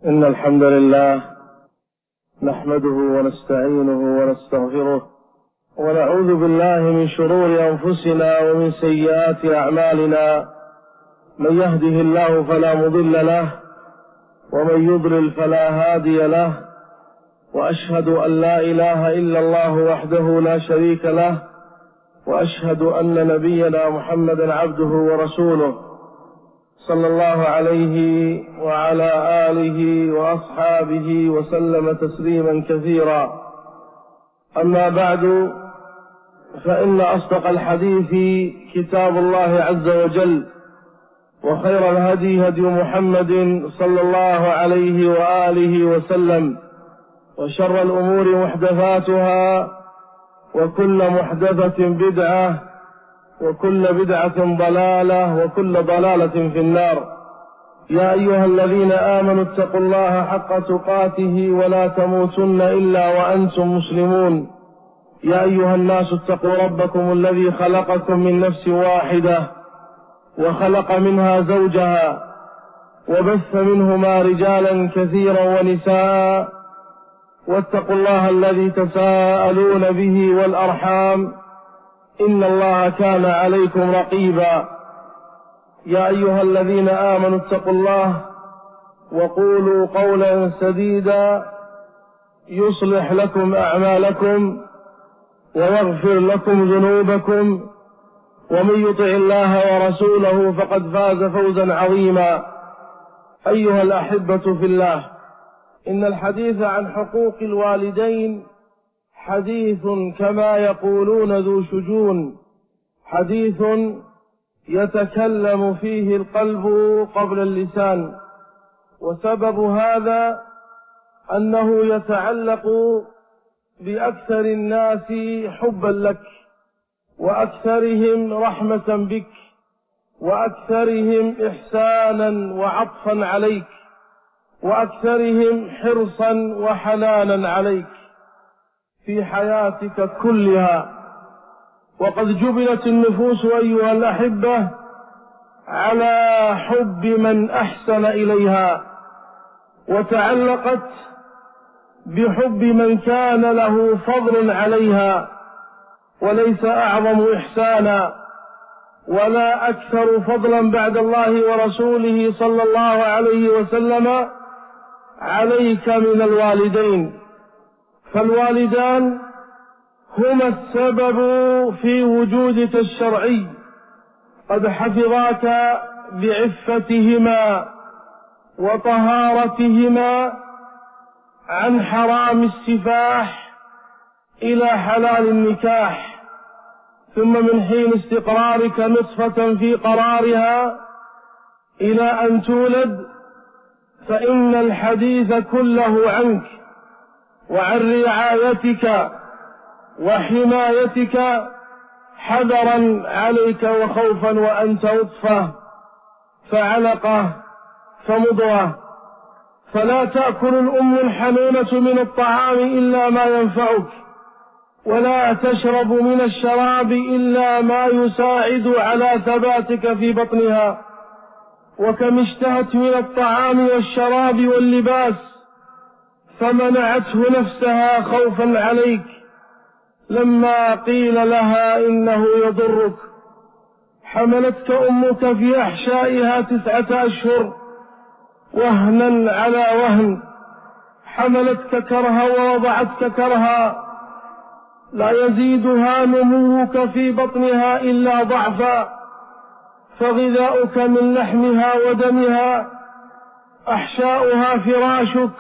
إن الحمد لله نحمده ونستعينه ونستغفره ونعوذ بالله من شرور أنفسنا ومن سيئات أعمالنا. من يهده الله فلا مضل له ومن يضلل فلا هادي له، وأشهد أن لا إله إلا الله وحده لا شريك له، وأشهد أن نبينا محمدا عبده ورسوله صلى الله عليه وعلى آله وأصحابه وسلم تسليما كثيرا. أما بعد، فإن أصدق الحديث كتاب الله عز وجل، وخير الهدي هدي محمد صلى الله عليه وآله وسلم، وشر الأمور محدثاتها، وكل محدثة بدعة، وكل بدعة ضلالة، وكل ضلالة في النار. يا أيها الذين آمنوا اتقوا الله حق تقاته ولا تموتن إلا وأنتم مسلمون. يا أيها الناس اتقوا ربكم الذي خلقكم من نفس واحدة وخلق منها زوجها وبث منهما رجالا كثيرا ونساء، واتقوا الله الذي تساءلون به والأرحام إن الله كان عليكم رقيبا. يا أيها الذين آمنوا اتقوا الله وقولوا قولا سديدا يصلح لكم أعمالكم ويغفر لكم ذنوبكم، ومن يطع الله ورسوله فقد فاز فوزا عظيما. أيها الأحبة في الله، إن الحديث عن حقوق الوالدين حديث كما يقولون ذو شجون، حديث يتكلم فيه القلب قبل اللسان. وسبب هذا أنه يتعلق بأكثر الناس حبا لك، وأكثرهم رحمة بك، وأكثرهم إحسانا وعطفا عليك، وأكثرهم حرصا وحنانا عليك في حياتك كلها. وقد جبلت النفوس أيها الأحبة على حب من أحسن إليها، وتعلقت بحب من كان له فضل عليها، وليس أعظم إحسانا ولا أكثر فضلا بعد الله ورسوله صلى الله عليه وسلم عليك من الوالدين. فالوالدان هما السبب في وجودك الشرعي، قد حفظاك بعفتهما وطهارتهما عن حرام السفاح إلى حلال النكاح، ثم من حين استقرارك نطفة في قرارها إلى أن تولد، فإن الحديث كله عنك وعن رعايتك وحمايتك حذرا عليك وخوفا، وأنت نطفة فعلقة فمضغة. فلا تأكل الأم الحنونة من الطعام إلا ما ينفعك، ولا تشرب من الشراب إلا ما يساعد على ثباتك في بطنها. وكم اشتهت من الطعام والشراب واللباس فمنعته نفسها خوفا عليك لما قيل لها إنه يضرك. حملتك أمك في أحشائها 9 أشهر وهنا على وهن، حملتك كرها ووضعتك كرها، لا يزيدها نموك في بطنها إلا ضعفا، فغذاؤك من لحمها ودمها، أحشاؤها فراشك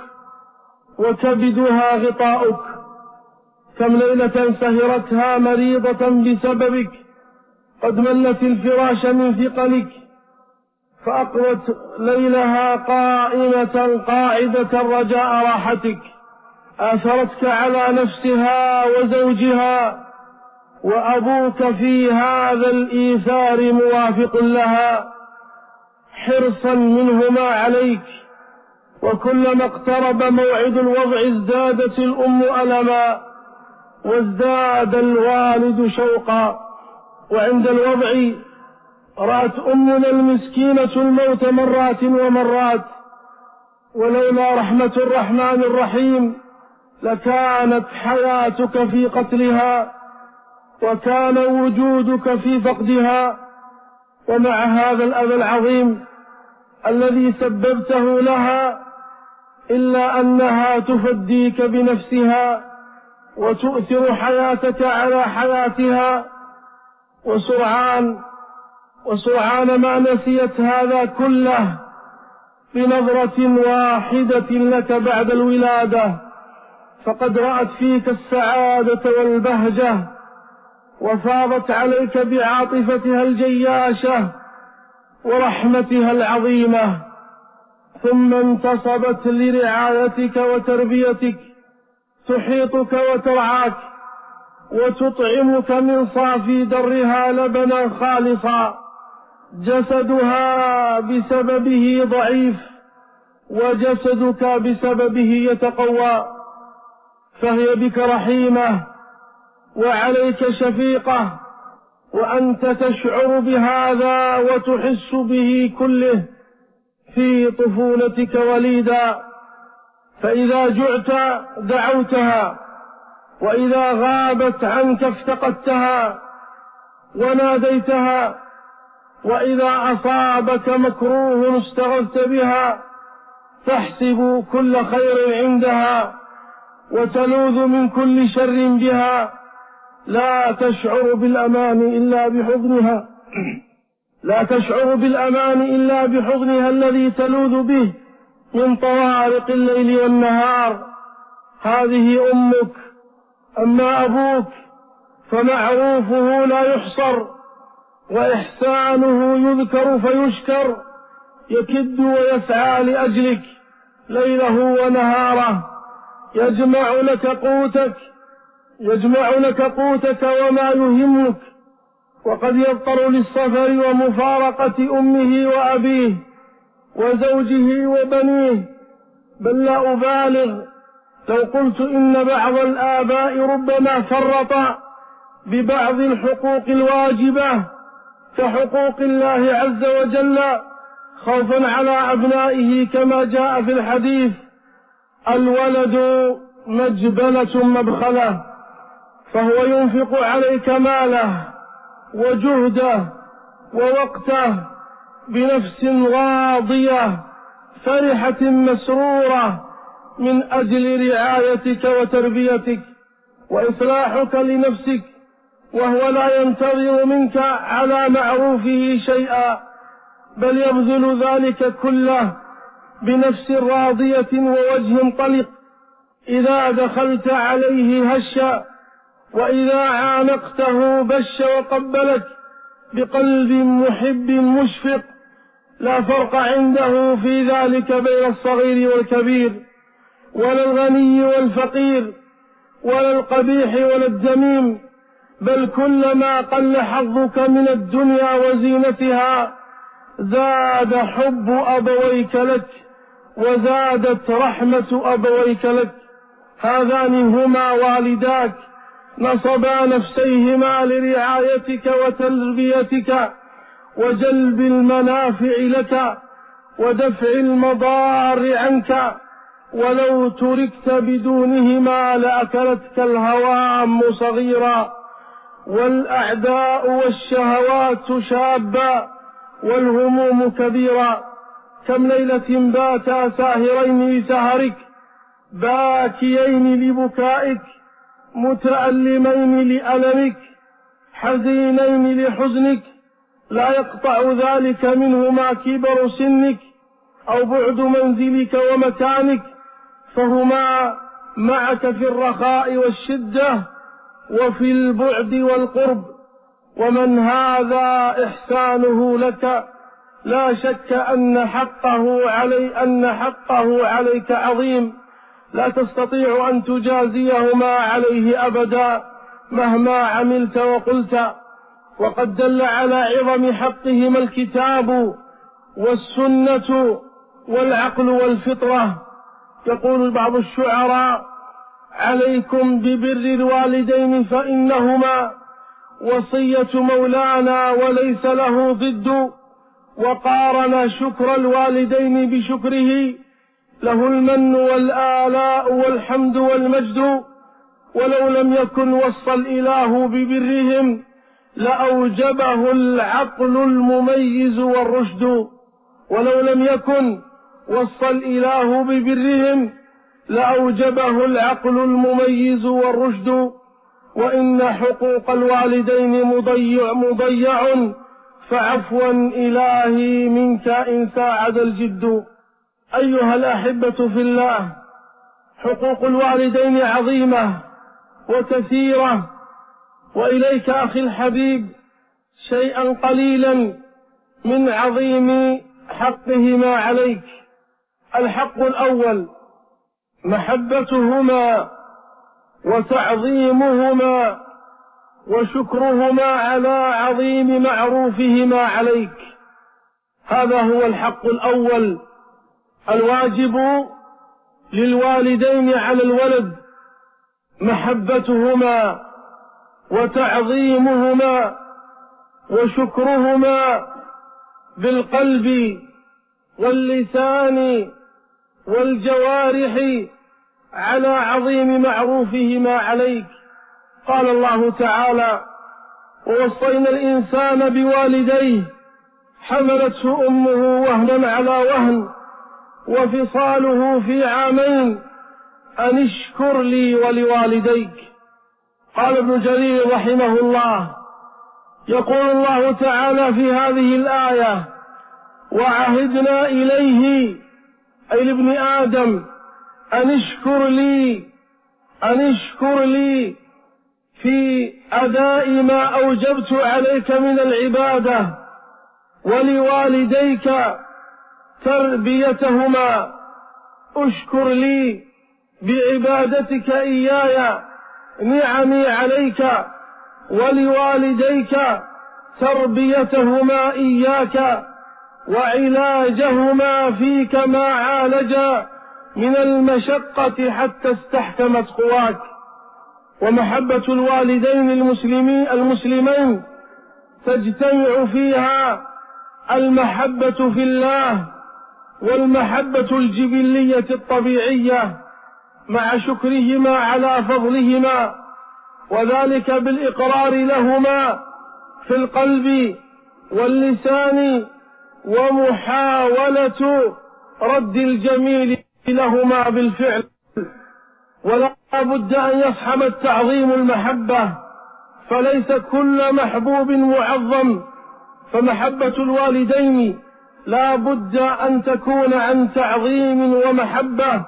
وكبدها غطاؤك. كم ليلة سهرتها مريضة بسببك، قد ملت الفراش من ثقلك، فأقوت ليلها قائمة قاعدة رجاء راحتك. آثرتك على نفسها وزوجها، وأبوك في هذا الإيثار موافق لها حرصا منهما عليك. وكلما اقترب موعد الوضع ازدادت الأم ألما وازداد الوالد شوقا. وعند الوضع رأت أمنا المسكينة الموت مرات ومرات، ولولا رحمة الرحمن الرحيم لكانت حياتك في قتلها وكان وجودك في فقدها. ومع هذا الأذى العظيم الذي سببته لها إلا أنها تفديك بنفسها وتؤثر حياتك على حياتها، وسرعان ما نسيت هذا كله بنظرة واحدة لك بعد الولادة، فقد رأت فيك السعادة والبهجة وفاضت عليك بعاطفتها الجياشة ورحمتها العظيمة، ثم انتصبت لرعايتك وتربيتك، تحيطك وترعاك وتطعمك من صافي درها لبنا خالصا، جسدها بسببه ضعيف وجسدك بسببه يتقوى، فهي بك رحيمة وعليك شفيقة، وأنت تشعر بهذا وتحس به كله في طفولتك وليدا، فإذا جعت دعوتها، وإذا غابت عنك افتقدتها وناديتها، وإذا أصابك مكروه استغثت بها، تحسب كل خير عندها وتلوذ من كل شر بها، لا تشعر بالأمان إلا بحضنها الذي تلوذ به من طوارق الليل والنهار. هذه أمك. أما أبوك فمعروفه لا يحصر وإحسانه يذكر فيشكر، يكد ويسعى لأجلك ليله ونهاره، يجمع لك قوتك وما يهمك، وقد يضطر للسفر ومفارقة أمه وأبيه وزوجه وبنيه، بل لا أبالغ لو قلت إن بعض الآباء ربما فرط ببعض الحقوق الواجبة كحقوق الله عز وجل خوفا على أبنائه، كما جاء في الحديث: الولد مجبلة مبخلة، فهو ينفق عليك ماله وجهده ووقته بنفس راضية فرحة مسرورة من أجل رعايتك وتربيتك وإصلاحك لنفسك، وهو لا ينتظر منك على معروفه شيئا، بل يبذل ذلك كله بنفس راضية ووجه طلق. إذا دخلت عليه هش، وإذا عانقته بش وقبلك بقلب محب مشفق، لا فرق عنده في ذلك بين الصغير والكبير، ولا الغني والفقير، ولا القبيح ولا الذميم، بل كلما قل حظك من الدنيا وزينتها زاد حب أبويك لك وزادت رحمة أبويك لك. هذان هما والداك نصبا نفسيهما لرعايتك وتربيتك وجلب المنافع لك ودفع المضار عنك، ولو تركت بدونهما لأكلتك الهوام صغيرا والأعداء والشهوات شابا والهموم كبيرا. كم ليلة باتا ساهرين لسهرك، باكيين لبكائك، متألمين لألمك، حزينين لحزنك، لا يقطع ذلك منهما كبر سنك أو بعد منزلك ومكانك، فهما معك في الرخاء والشدة وفي البعد والقرب. ومن هذا إحسانه لك لا شك أن حقه عليك عظيم، لا تستطيع أن تجازيهما عليه أبدا مهما عملت وقلت. وقد دل على عظم حقهما الكتاب والسنة والعقل والفطرة. يقول بعض الشعراء: عليكم ببر الوالدين فإنهما وصية مولانا وليس له ضد، وقارن شكر الوالدين بشكره له المن والآلاء والحمد والمجد، ولو لم يكن وصى الإله ببرهم لأوجبه العقل المميز والرشد. ولو لم يكن وصى الإله ببرهم لأوجبه العقل المميز والرشد. وإن حقوق الوالدين مضيع فعفوا إلهي منك إن ساعد الجد. أيها الأحبة في الله، حقوق الوالدين عظيمة وكثيرة، وإليك أخي الحبيب شيئا قليلا من عظيم حقهما عليك. الحق الأول محبتهما وتعظيمهما وشكرهما على عظيم معروفهما عليك. هذا هو الحق الأول الواجب للوالدين على الولد، محبتهما وتعظيمهما وشكرهما بالقلب واللسان والجوارح على عظيم معروفهما عليك. قال الله تعالى: ووصينا الإنسان بوالديه حملته أمه وهنا على وهن وفصاله في عامين أن اشكر لي ولوالديك. قال ابن جرير رحمه الله: يقول الله تعالى في هذه الآية: وعهدنا إليه أي لابن آدم أن اشكر لي في أداء ما أوجبت عليك من العبادة، ولوالديك تربيتهما. اشكر لي بعبادتك إياي نعمي عليك، ولوالديك تربيتهما إياك وعلاجهما فيك ما عالجا من المشقة حتى استحكمت قواك. ومحبة الوالدين المسلمين تجتمع فيها المحبة في الله والمحبة الجبلية الطبيعية مع شكرهما على فضلهما، وذلك بالإقرار لهما في القلب واللسان ومحاولة رد الجميل لهما بالفعل. ولا بد أن يصحب التعظيم المحبة، فليس كل محبوب معظم، فمحبة الوالدين لا بد أن تكون عن تعظيم ومحبة،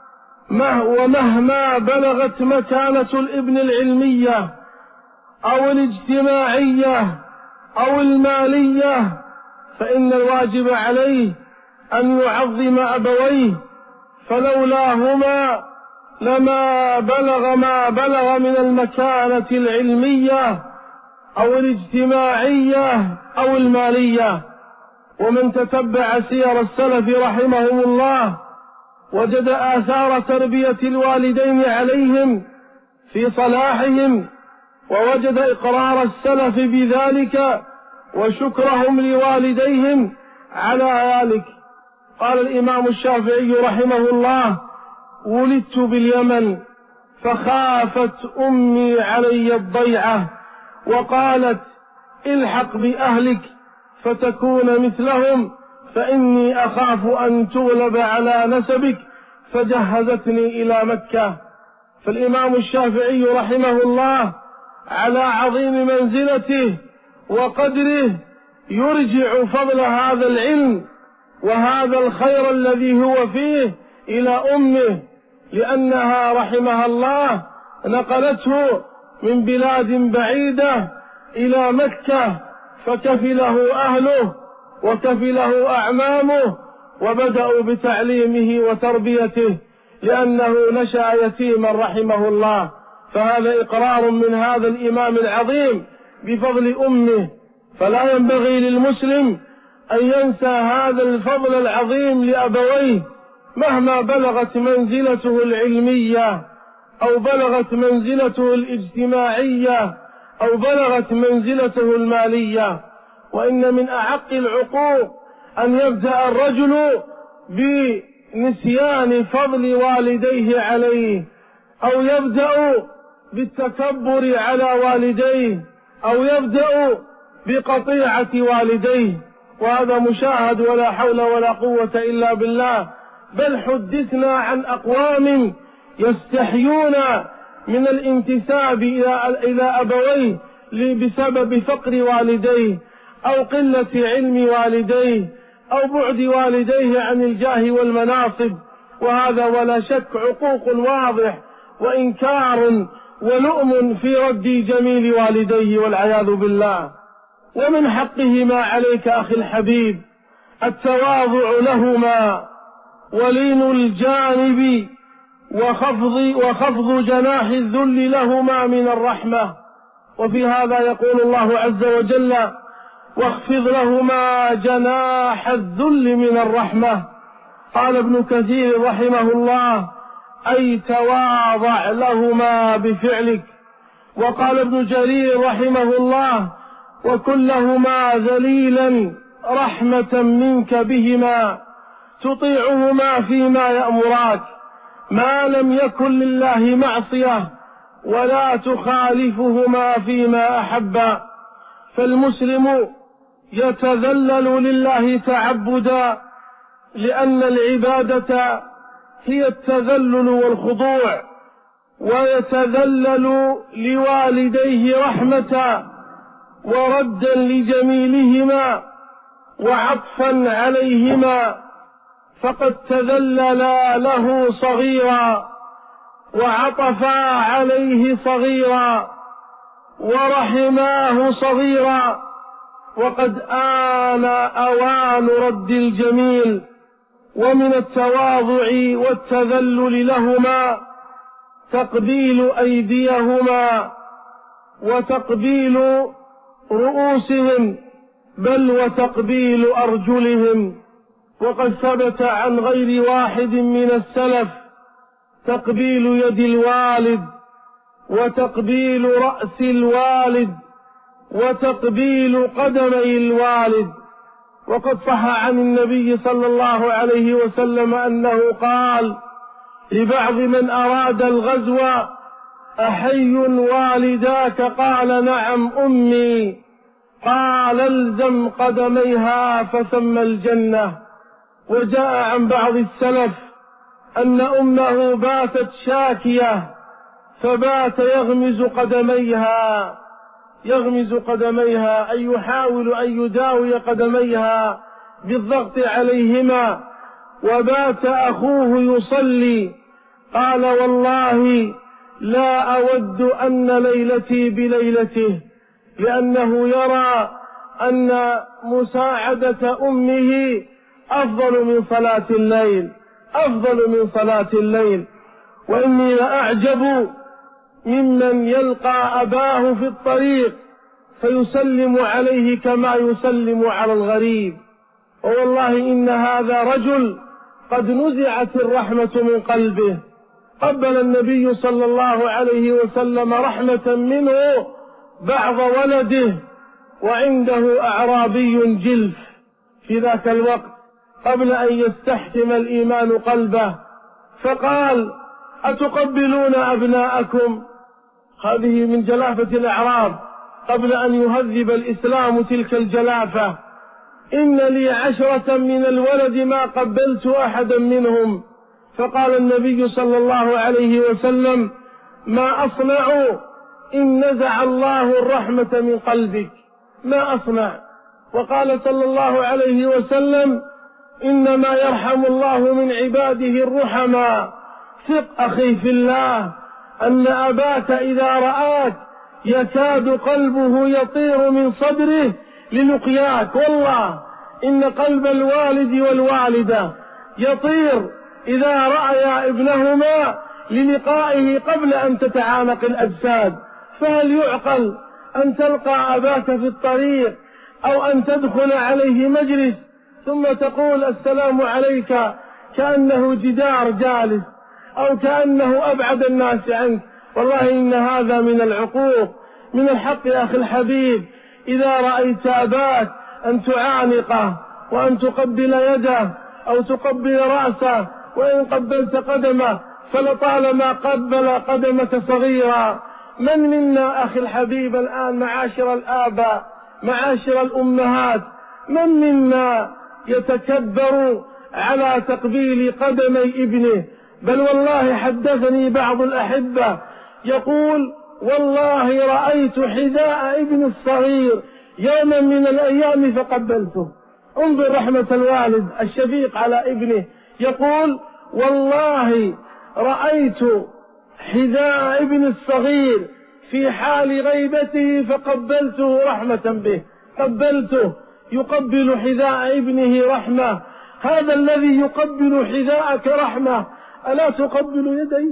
ومهما بلغت مكانة الابن العلمية أو الاجتماعية أو المالية، فإن الواجب عليه أن يعظم أبويه، فلولاهما لما بلغ ما بلغ من المكانة العلمية أو الاجتماعية أو المالية. ومن تتبع سير السلف رحمهم الله وجد آثار تربية الوالدين عليهم في صلاحهم، ووجد إقرار السلف بذلك وشكرهم لوالديهم على ذلك. قال الإمام الشافعي رحمه الله: ولدت باليمن فخافت أمي علي الضيعة وقالت الحق بأهلك فتكون مثلهم فإني أخاف أن تغلب على نسبك، فجهزتني إلى مكة. فالإمام الشافعي رحمه الله على عظيم منزلته وقدره يرجع فضل هذا العلم وهذا الخير الذي هو فيه إلى أمه، لأنها رحمها الله نقلته من بلاد بعيدة إلى مكة، فكفله أهله وكفله أعمامه وبدأوا بتعليمه وتربيته، لأنه نشأ يتيما رحمه الله. فهذا إقرار من هذا الإمام العظيم بفضل أمه، فلا ينبغي للمسلم أن ينسى هذا الفضل العظيم لأبويه مهما بلغت منزلته العلمية أو بلغت منزلته الاجتماعية أو بلغت منزلته المالية. وإن من أعق العقوق أن يبدأ الرجل نسيان فضل والديه عليه، أو يبدأ بالتكبر على والديه، أو يبدأ بقطيعة والديه، وهذا مشاهد ولا حول ولا قوة إلا بالله. بل حدثنا عن أقوام يستحيون من الانتساب إلى أبويه بسبب فقر والديه أو قلة علم والديه أو بعد والديه عن الجاه والمناصب، وهذا ولا شك عقوق واضح وإنكار ولؤم في رد جميل والديه والعياذ بالله. ومن حقهما عليك أخي الحبيب التواضع لهما ولين الجانب وخفض جناح الذل لهما من الرحمة. وفي هذا يقول الله عز وجل: واخفض لهما جناح الذل من الرحمة. قال ابن كثير رحمه الله: أي تواضع لهما بفعلك. وقال ابن جرير رحمه الله: وكن لهما ذليلا رحمة منك بهما تطيعهما فيما يأمراك ما لم يكن لله معصية ولا تخالفهما فيما أحبا. فالمسلم يتذلل لله تعبدا، لأن العبادة هي التذلل والخضوع، ويتذلل لوالديه رحمة وردا لجميلهما وعطفا عليهما، فقد تذللا له صغيرا وعطفا عليه صغيرا ورحماه صغيرا، وقد آن أوان رد الجميل. ومن التواضع والتذلل لهما تقبيل أيديهما وتقبيل رؤوسهم، بل وتقبيل أرجلهم. وقد ثبت عن غير واحد من السلف تقبيل يد الوالد وتقبيل رأس الوالد وتقبيل قدمي الوالد. وقد صح عن النبي صلى الله عليه وسلم أنه قال لبعض من أراد الغزو: أحي والداك؟ قال: نعم أمي. قال: الزم قدميها فثم الجنة. وجاء عن بعض السلف أن أمه باتت شاكية فبات يغمز قدميها أي يحاول أن يداوي قدميها بالضغط عليهما. وبات أخوه يصلي، قال: والله لا أود أن ليلتي بليلته، لأنه يرى أن مساعدة أمه أفضل من صلاة الليل. وإني لأعجب ممن يلقى أباه في الطريق فيسلم عليه كما يسلم على الغريب. ووالله إن هذا رجل قد نزعت الرحمة من قلبه. قبل النبي صلى الله عليه وسلم رحمة منه بعض ولده وعنده أعرابي جلف في ذاك الوقت قبل أن يستحكم الإيمان قلبه، فقال: أتقبلون أبناءكم؟ هذه من جلافة الأعراب قبل أن يهذب الإسلام تلك الجلافة. إن لي 10 من الولد ما قبلت أحدا منهم. فقال النبي صلى الله عليه وسلم: ما أصنع إن نزع الله الرحمة من قلبك؟ ما أصنع؟ وقال صلى الله عليه وسلم: إنما يرحم الله من عباده الرحماء. ثق أخي في الله أن أباك إذا رآك يكاد قلبه يطير من صدره للقياك. والله إن قلب الوالد والوالدة يطير إذا رأيا ابنهما للقائه قبل أن تتعانق الأجساد. فهل يعقل أن تلقى أباك في الطريق أو أن تدخل عليه مجلس ثم تقول: السلام عليك، كأنه جدار جالس أو كأنه أبعد الناس عنك؟ والله إن هذا من العقوق. من الحق يا أخي الحبيب إذا رأيت أباك أن تعانقه وأن تقبل يده أو تقبل رأسه وإن قبلت قدمه فلطالما قبل قدمك صغيرا. من منا أخي الحبيب الآن معاشر الآباء معاشر الأمهات من منا يتكبر على تقبيل قدمي ابنه؟ بل والله حدثني بعض الأحبة يقول والله رأيت حذاء ابن الصغير يوما من الأيام فقبلته. انظر رحمة الوالد الشفيق على ابنه، يقول والله رأيت حذاء ابن الصغير في حال غيبته فقبلته رحمة به، قبلته. يقبل حذاء ابنه رحمة. هذا الذي يقبل حذاءك رحمة، ألا تقبل يديه؟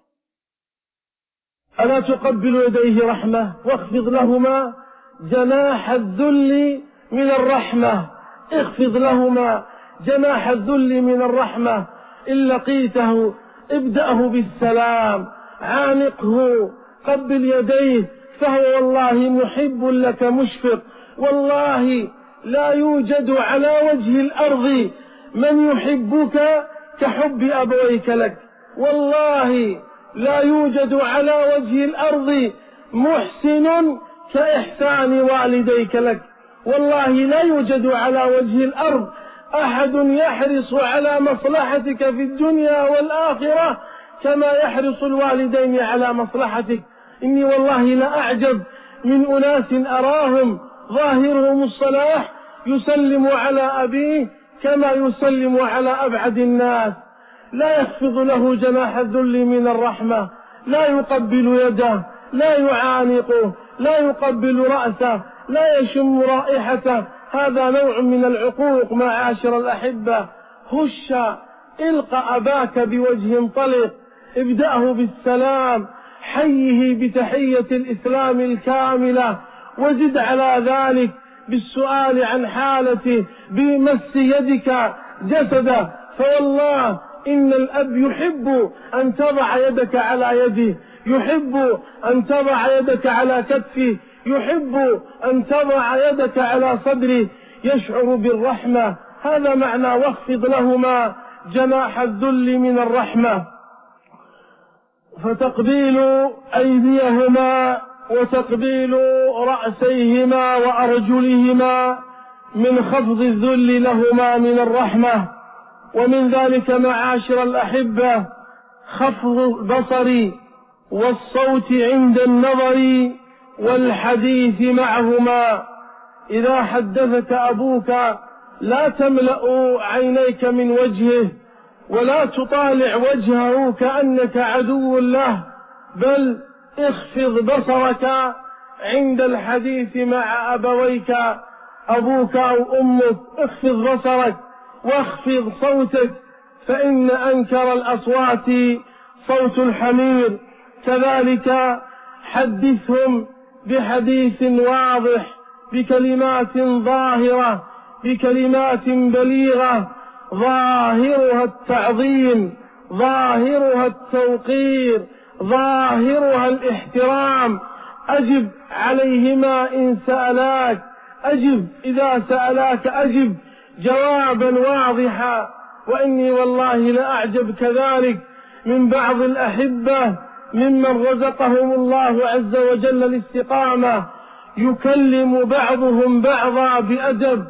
ألا تقبل يديه رحمة؟ واخفض لهما جناح الذل من الرحمة، اخفض لهما جناح الذل من الرحمة. إن لقيته ابدأه بالسلام، عانقه، قبل يديه، فهو والله محب لك مشفق. والله لا يوجد على وجه الأرض من يحبك كحب أبويك لك. والله لا يوجد على وجه الأرض محسن كإحسان والديك لك. والله لا يوجد على وجه الأرض أحد يحرص على مصلحتك في الدنيا والآخرة كما يحرص الوالدين على مصلحتك. إني والله لأعجب من أناس أراهم ظاهرهم الصلاح يسلم على أبيه كما يسلم على أبعد الناس، لا يخفض له جناح الذل من الرحمة، لا يقبل يده، لا يعانقه، لا يقبل رأسه، لا يشم رائحته. هذا نوع من العقوق معاشر الأحبة. هش الق أباك بوجه طلق، ابدأه بالسلام، حيه بتحية الإسلام الكاملة، وزد على ذلك بالسؤال عن حالته، بمس يدك جسده. فوالله إن الأب يحب أن تضع يدك على يده، يحب أن تضع يدك على كتفه، يحب أن تضع يدك على صدره، يشعر بالرحمة. هذا معنى واخفض لهما جناح الذل من الرحمة. فتقبيل أيديهما وتقبيل رأسيهما وأرجلهما من خفض الذل لهما من الرحمة. ومن ذلك معاشر الأحبة خفض البصر والصوت عند النظر والحديث معهما. إذا حدثك أبوك لا تملأ عينيك من وجهه ولا تطالع وجهه كأنك عدو له، بل اخفض بصرك عند الحديث مع أبويك أبوك أو أمك، اخفض بصرك واخفض صوتك، فإن أنكر الأصوات صوت الحمير. كذلك حدثهم بحديث واضح بكلمات ظاهرة بكلمات بليغة، ظاهرها التعظيم، ظاهرها التوقير، ظاهرها الاحترام. أجب عليهما إن سألاك، أجب إذا سألاك، أجب جوابا واضحا. وإني والله لأعجب كذلك من بعض الأحبة ممن رزقهم الله عز وجل الاستقامة، يكلم بعضهم بعضا بأدب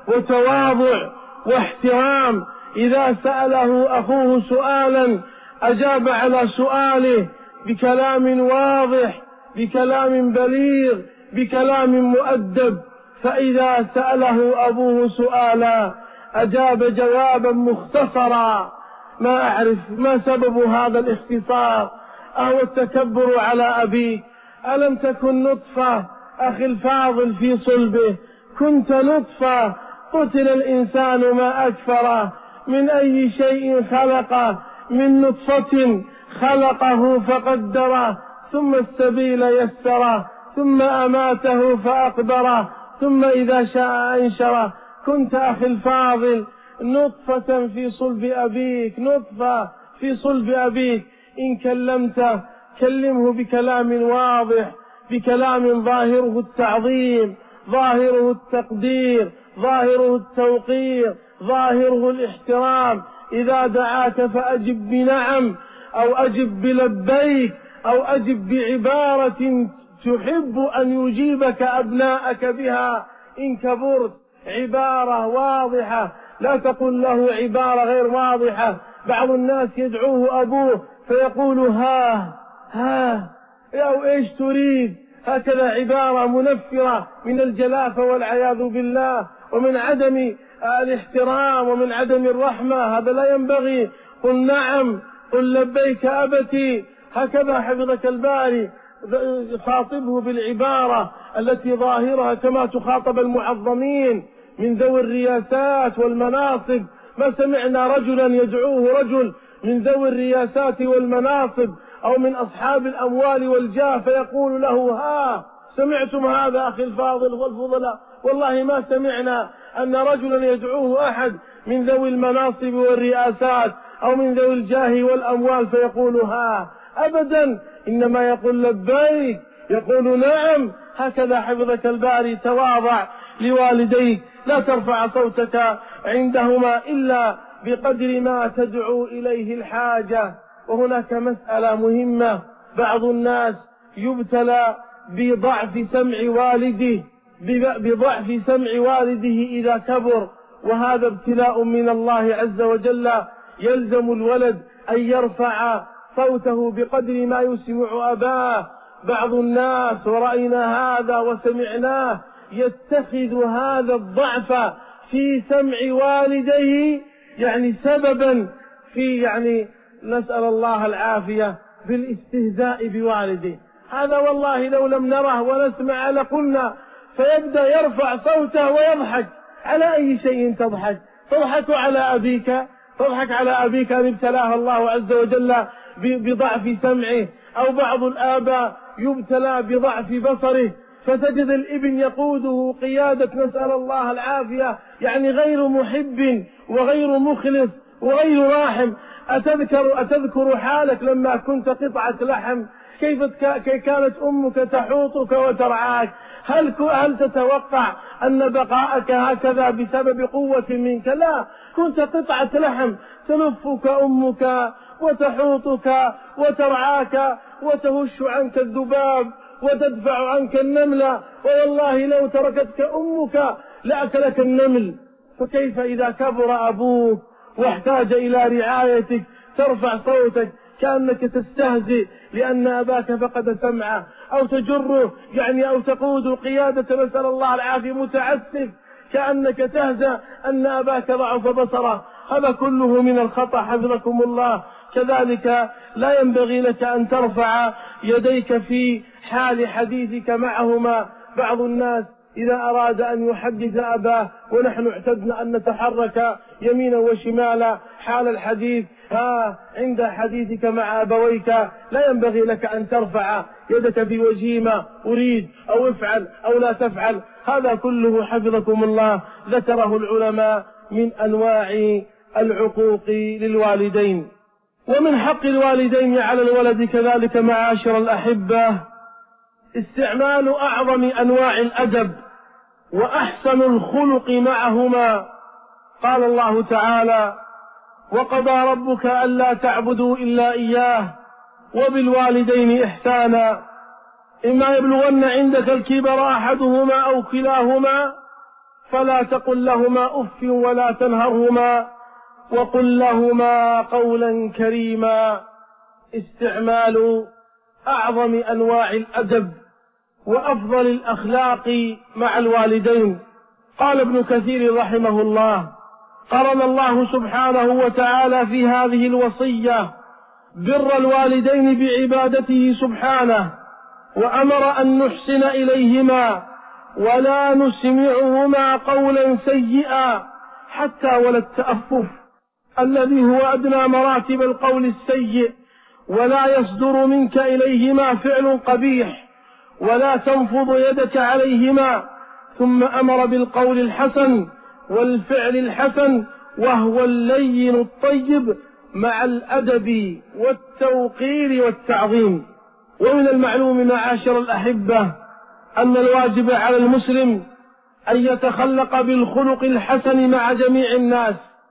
وتواضع واحترام. إذا سأله أخوه سؤالا أجاب على سؤاله بكلام واضح، بكلام بليغ، بكلام مؤدب. فإذا سأله أبوه سؤالا أجاب جوابا مختصرا. ما أعرف ما سبب هذا الاختصار، أهو التكبر على أبيك؟ ألم تكن نطفة أخي الفاضل في صلبه؟ كنت نطفة، قتل الإنسان ما أكفره، من أي شيء خلقه؟ من نطفة خلقه فقدره، ثم السبيل يسره، ثم أماته فأقبره، ثم إذا شاء أنشره. كنت أخي الفاضل نطفة في صلب أبيك، نطفة في صلب أبيك. إن كلمته كلمه بكلام واضح، بكلام ظاهره التعظيم، ظاهره التقدير، ظاهره التوقير، ظاهره الاحترام. إذا دعاك فأجب بنعم أو أجب بلبيك أو أجب بعبارة تحب أن يجيبك أبناءك بها إن كبرت، عبارة واضحة، لا تقل له عبارة غير واضحة. بعض الناس يدعوه أبوه فيقول ها أو إيش تريد، هكذا عبارة منفرة من الجلافة والعياذ بالله، ومن عدم الاحترام ومن عدم الرحمة. هذا لا ينبغي. قل نعم، قل لبيك أبتي، هكذا حفظك الباري. خاطبه بالعبارة التي ظاهرها كما تخاطب المعظمين من ذوي الرياسات والمناصب. ما سمعنا رجلا يدعوه رجل من ذوي الرياسات والمناصب أو من أصحاب الأموال والجاه فيقول له سمعتم هذا أخي الفاضل والفضلاء؟ والله ما سمعنا أن رجلا يدعوه أحد من ذوي المناصب والرئاسات أو من ذوي الجاه والأموال فيقول أبدا، إنما يقول لبيك، يقول نعم. هكذا حفظك الباري تواضع لوالديك، لا ترفع صوتك عندهما إلا بقدر ما تدعو إليه الحاجة. وهناك مسألة مهمة، بعض الناس يبتلى بضعف سمع والده إذا كبر، وهذا ابتلاء من الله عز وجل. يلزم الولد أن يرفع صوته بقدر ما يسمع أباه. بعض الناس ورأينا هذا وسمعناه يتخذ هذا الضعف في سمع والديه سببا في نسأل الله العافية بالاستهزاء بوالده. هذا والله لو لم نره ونسمع لقلنا. فيبدأ يرفع صوته ويضحك. على أي شيء تضحك؟ تضحك على أبيك، تضحك على أبيك أن ابتلاه الله عز وجل بضعف سمعه. أو بعض الآباء يبتلى بضعف بصره، فتجد الابن يقوده قيادة نسأل الله العافية غير محب وغير مخلص وغير راحم. أتذكر حالك لما كنت قطعة لحم، كيف كانت أمك تحوطك وترعاك؟ هل تتوقع أن بقاءك هكذا بسبب قوة منك؟ لا، كنت قطعة لحم تلفك أمك وتحوطك وترعاك وتهش عنك الذباب وتدفع عنك النملة، والله لو تركتك أمك لأكلك النمل. فكيف إذا كبر أبوك واحتاج إلى رعايتك ترفع صوتك كأنك تستهزئ لأن أباك فقد سمعه، أو تجره أو تقود قيادة نسأل الله العافية متعسف كأنك تهزأ أن أباك ضعف بصره. هذا كله من الخطأ حفظكم الله. كذلك لا ينبغي لك أن ترفع يديك في حال حديثك معهما. بعض الناس إذا أراد أن يحدث أباه، ونحن اعتدنا أن نتحرك يمينا وشمالا حال الحديث، عند حديثك مع أبويك لا ينبغي لك أن ترفع يدك في وجههما أريد أو افعل أو لا تفعل. هذا كله حفظكم الله ذكره العلماء من أنواع العقوق للوالدين. ومن حق الوالدين على الولد كذلك معاشر الأحبة استعمال أعظم أنواع الأدب وأحسن الخلق معهما. قال الله تعالى: وقضى ربك ألا تعبدوا إلا إياه وبالوالدين إحسانا إما يبلغن عندك الكبر أحدهما أو كلاهما فلا تقل لهما أف ولا تنهرهما وقل لهما قولا كريما. استعمال أعظم أنواع الأدب وأفضل الأخلاق مع الوالدين. قال ابن كثير رحمه الله: قرن الله سبحانه وتعالى في هذه الوصية بر الوالدين بعبادته سبحانه، وأمر أن نحسن إليهما ولا نسمعهما قولا سيئا حتى ولا التأفف الذي هو أدنى مراتب القول السيء، ولا يصدر منك إليهما فعل قبيح، ولا تنفض يدك عليهما. ثم أمر بالقول الحسن والفعل الحسن وهو اللين الطيب مع الأدب والتوقير والتعظيم. ومن المعلوم معاشر الأحبة أن الواجب على المسلم أن يتخلق بالخلق الحسن مع جميع الناس،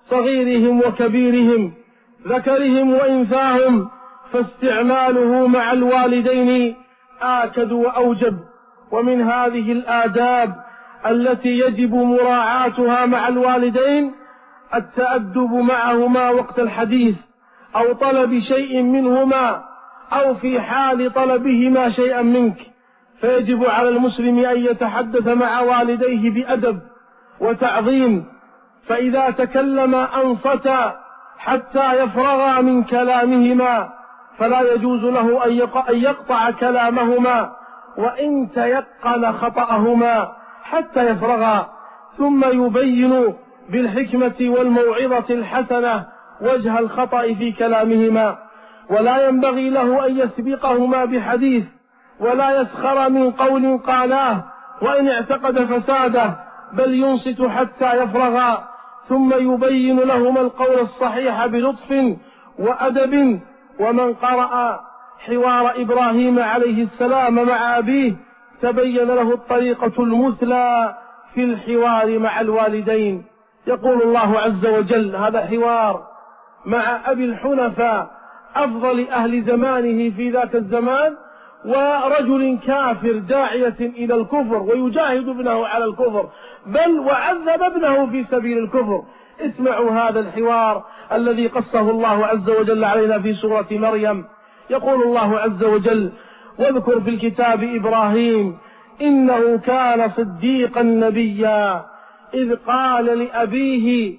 صغيرهم وكبيرهم ذكرهم وإنثاهم، فاستعماله مع الوالدين آكد وأوجب. ومن هذه الآداب التي يجب مراعاتها مع الوالدين التأدب معهما وقت الحديث أو طلب شيء منهما أو في حال طلبهما شيئا منك، فيجب على المسلم أن يتحدث مع والديه بأدب وتعظيم، فإذا تكلم أنصتا حتى يفرغا من كلامهما، فلا يجوز له أن يقطع كلامهما وإن تيقن خطأهما حتى يفرغا، ثم يبين بالحكمة والموعظة الحسنة وجه الخطأ في كلامهما. ولا ينبغي له أن يسبقهما بحديث ولا يسخر من قول قالاه وإن اعتقد فساده، بل ينصت حتى يفرغا، ثم يبين لهما القول الصحيح بلطف وأدب. ومن قرأ حوار إبراهيم عليه السلام مع أبيه تبين له الطريقة المثلى في الحوار مع الوالدين. يقول الله عز وجل: هذا حوار مع أبي الحنفاء أفضل أهل زمانه في ذاك الزمان، ورجل كافر داعية إلى الكفر ويجاهد ابنه على الكفر، بل وعذب ابنه في سبيل الكفر. اسمعوا هذا الحوار الذي قصه الله عز وجل علينا في سورة مريم. يقول الله عز وجل: واذكر في الكتاب إبراهيم إنه كان صديقا نبيا إذ قال لأبيه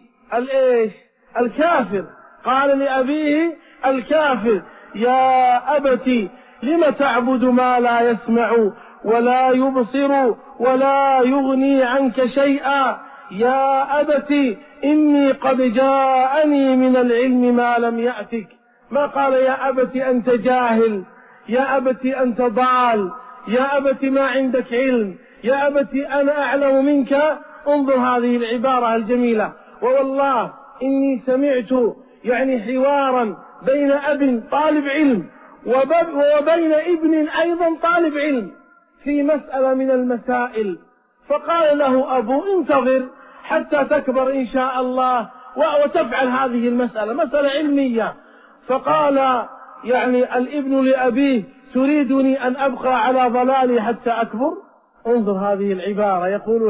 الكافر، قال لأبيه الكافر: يا أبت لم تعبد ما لا يسمع ولا يبصر ولا يغني عنك شيئا، يا أبت إني قد جاءني من العلم ما لم يأتك. ما قال يا أبت أنت جاهل، يا أبت أنت ضال، يا أبت ما عندك علم، يا أبت أنا أعلم منك. انظر هذه العبارة الجميلة. ووالله إني سمعت حوارا بين أب طالب علم وبين ابن أيضا طالب علم في مسألة من المسائل، فقال له أبو: انتظر حتى تكبر إن شاء الله وتفعل هذه المسألة، مسألة علمية. فقال الابن لأبيه: تريدني أن أبقى على ضلالي حتى أكبر؟ انظر هذه العبارة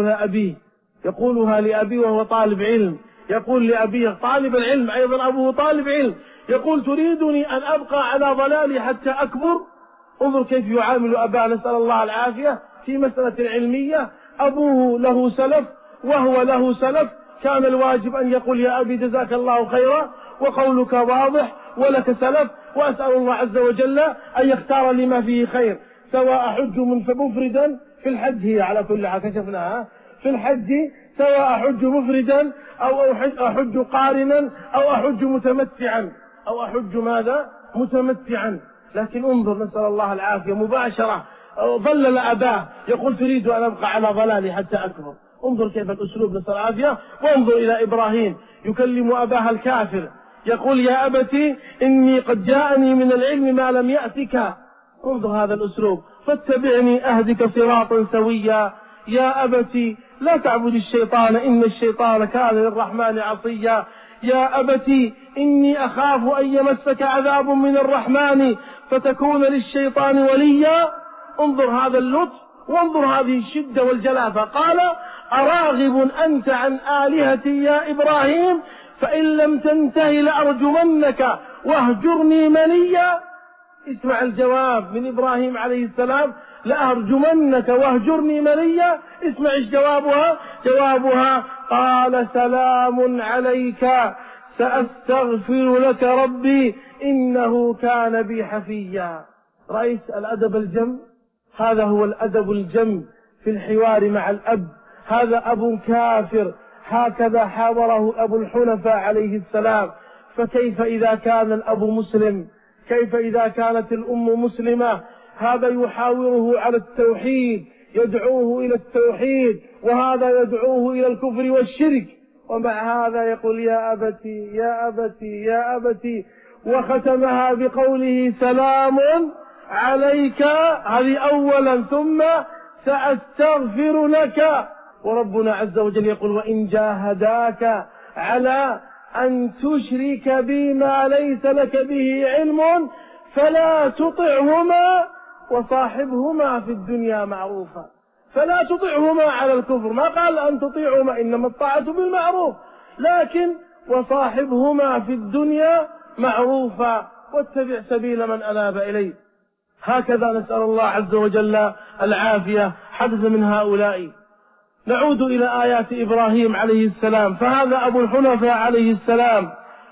يقولها لأبيه وهو طالب علم، يقول لأبيه طالب العلم أيضا أبوه طالب علم، يقول: تريدني أن أبقى على ضلالي حتى أكبر؟ انظر كيف يعامل أباه، نسأل الله العافية، في مسألة علمية. أبوه له سلف وهو له سلف، كان الواجب أن يقول: يا أبي جزاك الله خيرا وقولك واضح ولك سلف، وأسأل الله عز وجل أن يختار لما فيه خير، سواء أحج مفردا في الحج، هي على كل حال كشفناها في الحج، سواء أحج مفردا أو أحج قارنا أو أحج متمتعا أو أحج متمتعا. لكن انظر، نسأل الله العافية، مباشرة ضلل أباه، يقول: تريد أن أبقى على ضلالي حتى أكبر. انظر كيف الأسلوب، نسأل العافية. وانظر إلى إبراهيم يكلم أباه الكافر، يقول: يا أبتي إني قد جاءني من العلم ما لم يأتك. انظر هذا الأسلوب: فاتبعني أهدك صراطا سويا، يا أبتي لا تعبد الشيطان إن الشيطان كان للرحمن عصيا، يا أبتي إني أخاف أن يمسك عذاب من الرحمن فتكون للشيطان وليا. انظر هذا اللطف وانظر هذه الشدة والجلافة. قال: أراغب أنت عن آلهتي يا إبراهيم فإن لم تنتهي لأرجمنك واهجرني مليا. اسمع الجواب من إبراهيم عليه السلام: لأرجمنك واهجرني مليا. اسمع ايش جوابها: قال: سلام عليك سأستغفر لك ربي إنه كان بي حفيا. رأيت الأدب الجم؟ هذا هو الأدب الجم في الحوار مع الأب. هذا أب كافر، هكذا حاوره أبو الحنفاء عليه السلام. فكيف إذا كان الأب مسلم؟ كيف إذا كانت الأم مسلمة؟ هذا يحاوره على التوحيد، يدعوه إلى التوحيد، وهذا يدعوه إلى الكفر والشرك، ومع هذا يقول: يا أبتي يا أبتي يا أبتي. وختمها بقوله: سلام عليك، هذه أولا، ثم سأستغفر لك. وربنا عز وجل يقول: وإن جاهداك على أن تشرك بي ما ليس لك به علم فلا تطعهما وصاحبهما في الدنيا معروفا. فلا تطعهما على الكفر، ما قال أن تطيعهما، إنما الطاعة بالمعروف، لكن وصاحبهما في الدنيا معروفا واتبع سبيل من أناب إليه. هكذا نسأل الله عز وجل العافية. حدث من هؤلاء. نعود إلى آيات إبراهيم عليه السلام، فهذا أبو الحنفاء عليه السلام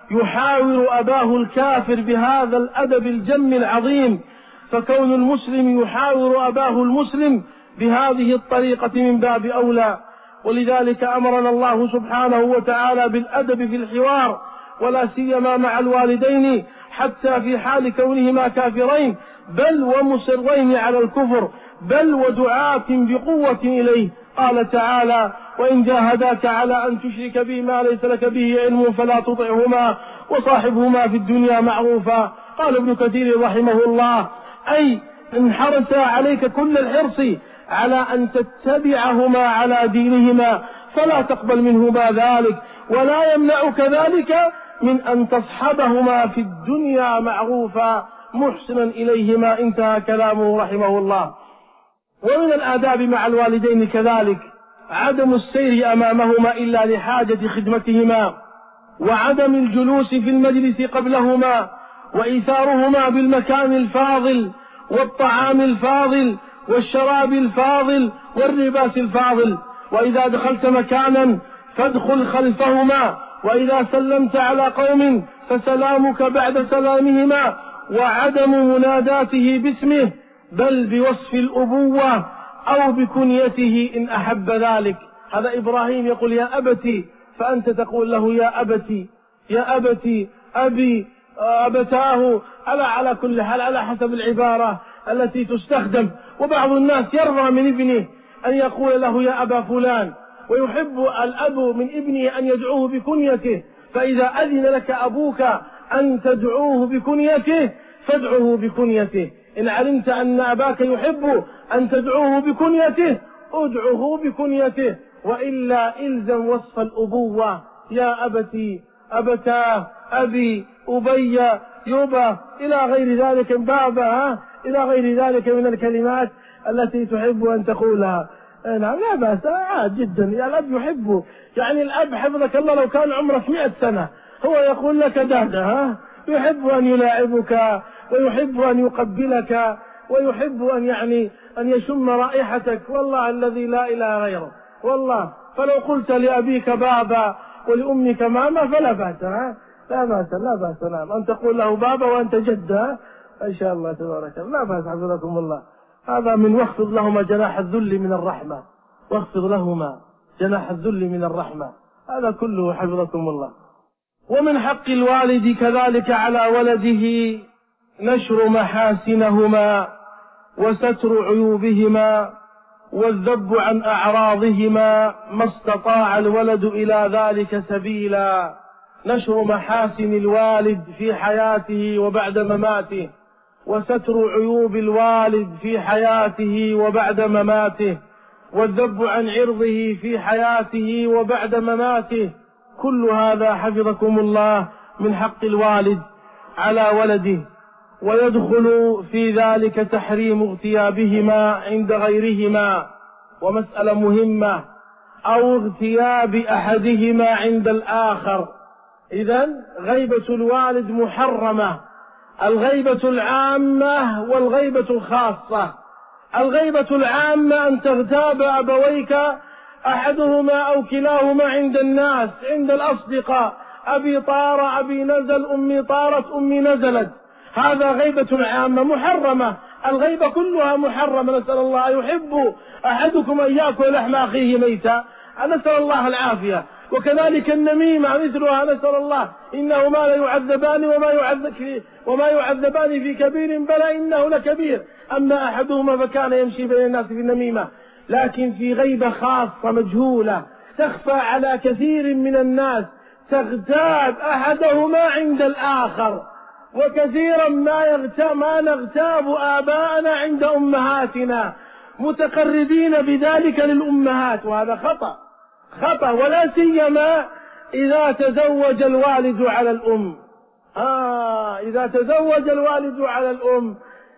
يحاور أباه الكافر بهذا الأدب الجم العظيم، فكون المسلم يحاور أباه المسلم بهذه الطريقة من باب أولى. ولذلك أمرنا الله سبحانه وتعالى بالأدب في الحوار، ولا سيما مع الوالدين، حتى في حال كونهما كافرين بل ومصرين على الكفر، بل ودعاة بقوة إليه. قال تعالى: وإن جاهداك على أن تشرك به ما ليس لك به علم فلا تطعهما وصاحبهما في الدنيا معروفا. قال ابن كثير رحمه الله: أي إن حرص عليك كل الحرص على أن تتبعهما على دينهما فلا تقبل منهما ذلك، ولا يمنعك ذلك من أن تصحبهما في الدنيا معروفا محسنا إليهما. انتهى كلامه رحمه الله. ومن الآداب مع الوالدين كذلك عدم السير أمامهما إلا لحاجة خدمتهما، وعدم الجلوس في المجلس قبلهما، وإيثارهما بالمكان الفاضل والطعام الفاضل والشراب الفاضل واللباس الفاضل. وإذا دخلت مكانا فادخل خلفهما، وإذا سلمت على قوم فسلامك بعد سلامهما، وعدم مناداته باسمه بل بوصف الأبوة أو بكنيته إن أحب ذلك. هذا إبراهيم يقول: يا أبتي، فأنت تقول له: يا أبتي، يا أبتي، أبي، أبتاه، على كل حال على حسب العبارة التي تستخدم. وبعض الناس يرضى من ابنه أن يقول له: يا أبا فلان، ويحب الأب من ابنه أن يدعوه بكنيته، فإذا أذن لك أبوك أن تدعوه بكنيته فادعوه بكنيته. إن علمت أن أباك يحب أن تدعوه بكنيته ادعوه بكنيته، وإلا إلزم وصف الأبوة: يا أبتي، أبتاه، أبي، أبي، يبا، إلى غير ذلك، بابا، إلى غير ذلك من الكلمات التي تحب أن تقولها. نعم، لا بأس، عاد جدا. يا الأب يحبه، يعني الأب حفظك الله لو كان عمرك 100 سنة هو يقول لك دادا، يحب أن يلاعبك، ويحب أن يقبلك، ويحب أن يشم رائحتك، والله الذي لا إله غيره، والله. فلو قلت لأبيك بابا ولأمك ماما فلا بأس، لا بأس، لا بأس، نعم، أن تقول له بابا وأنت جد، إن شاء الله تبارك الله، لا بأس، حفظكم الله. هذا من واخفض لهما جناح الذل من الرحمة، واخفض لهما جناح الذل من الرحمة، هذا كله حفظكم الله. ومن حق الوالد كذلك على ولده نشر محاسنهما وستر عيوبهما والذب عن أعراضهما ما استطاع الولد إلى ذلك سبيلا. نشر محاسن الوالد في حياته وبعد مماته، وستر عيوب الوالد في حياته وبعد مماته، والذب عن عرضه في حياته وبعد مماته، كل هذا حفظكم الله من حق الوالد على ولده. ويدخل في ذلك تحريم اغتيابهما عند غيرهما، ومسألة مهمة، أو اغتياب أحدهما عند الآخر. إذن غيبة الوالد محرمة، الغيبة العامة والغيبة الخاصة. الغيبة العامة أن تغتاب أبويك أحدهما أو كلاهما عند الناس، عند الأصدقاء، أبي طار، أبي نزل، أمي طارت، أمي نزلت، هذا غيبة عامة محرمة. الغيبة كلها محرمة. نسأل الله: يحب أحدكم أن يأكل لحم أخيه ميتا، نسأل الله العافية. وكذلك النميمة مثلها، نسأل الله. إنهما لا يعذبان وما يعذبان في كبير، بلى إنه لكبير. أما أحدهما فكان يمشي بين الناس في النميمة. لكن في غيبة خاصة مجهولة تخفى على كثير من الناس، تغتاب أحدهما عند الآخر. وكثيرا ما نغتاب آباءنا عند أمهاتنا، متقربين بذلك للأمهات، وهذا خطأ، ولا سيما إذا تزوج الوالد على الأم. إذا تزوج الوالد على الأم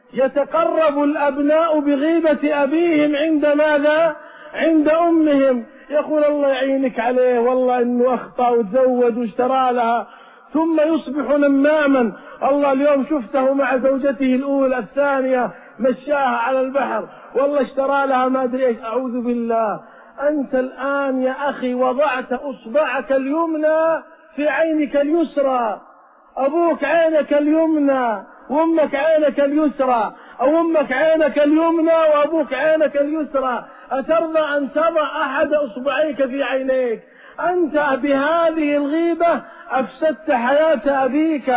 يتقرب الأبناء بغيبة أبيهم عند ماذا؟ عند أمهم. يقول الله يعينك عليه، والله إنه أخطأ وتزوج واشترى لها، ثم يصبح نماما. الله اليوم شفته مع زوجته الأولى الثانية مشاها على البحر، والله اشترى لها ما أدري إيش. أعوذ بالله. أنت الآن يا أخي وضعت أصبعك اليمنى في عينك اليسرى، أبوك عينك اليمنى وأمك عينك اليسرى، أو أمك عينك اليمنى وأبوك عينك اليسرى. أترضى أن تضع أحد أصبعيك في عينيك؟ أنت بهذه الغيبة أفسدت حياة أبيك،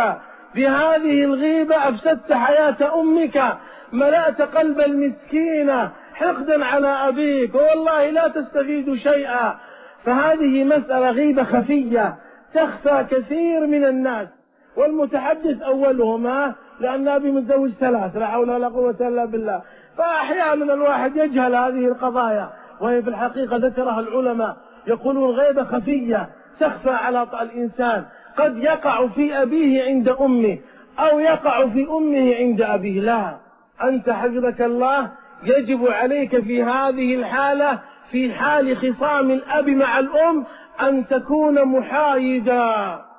بهذه الغيبة أفسدت حياة أمك، ملأت قلب المسكينة حقدا على أبيك، والله لا تستفيد شيئا. فهذه مسألة غيبة خفية تخفى كثير من الناس، والمتحدث أولهما لأن أبي متزوج 3، لا حول ولا قوة إلا بالله. فأحيانا الواحد يجهل هذه القضايا، وهي في الحقيقة ذكرها العلماء، يقولون غيبة خفية تخفى على الإنسان، قد يقع في أبيه عند أمه، أو يقع في أمه عند أبيه. لا، أنت حفظك الله يجب عليك في هذه الحالة، في حال خصام الأب مع الأم، أن تكون محايدا.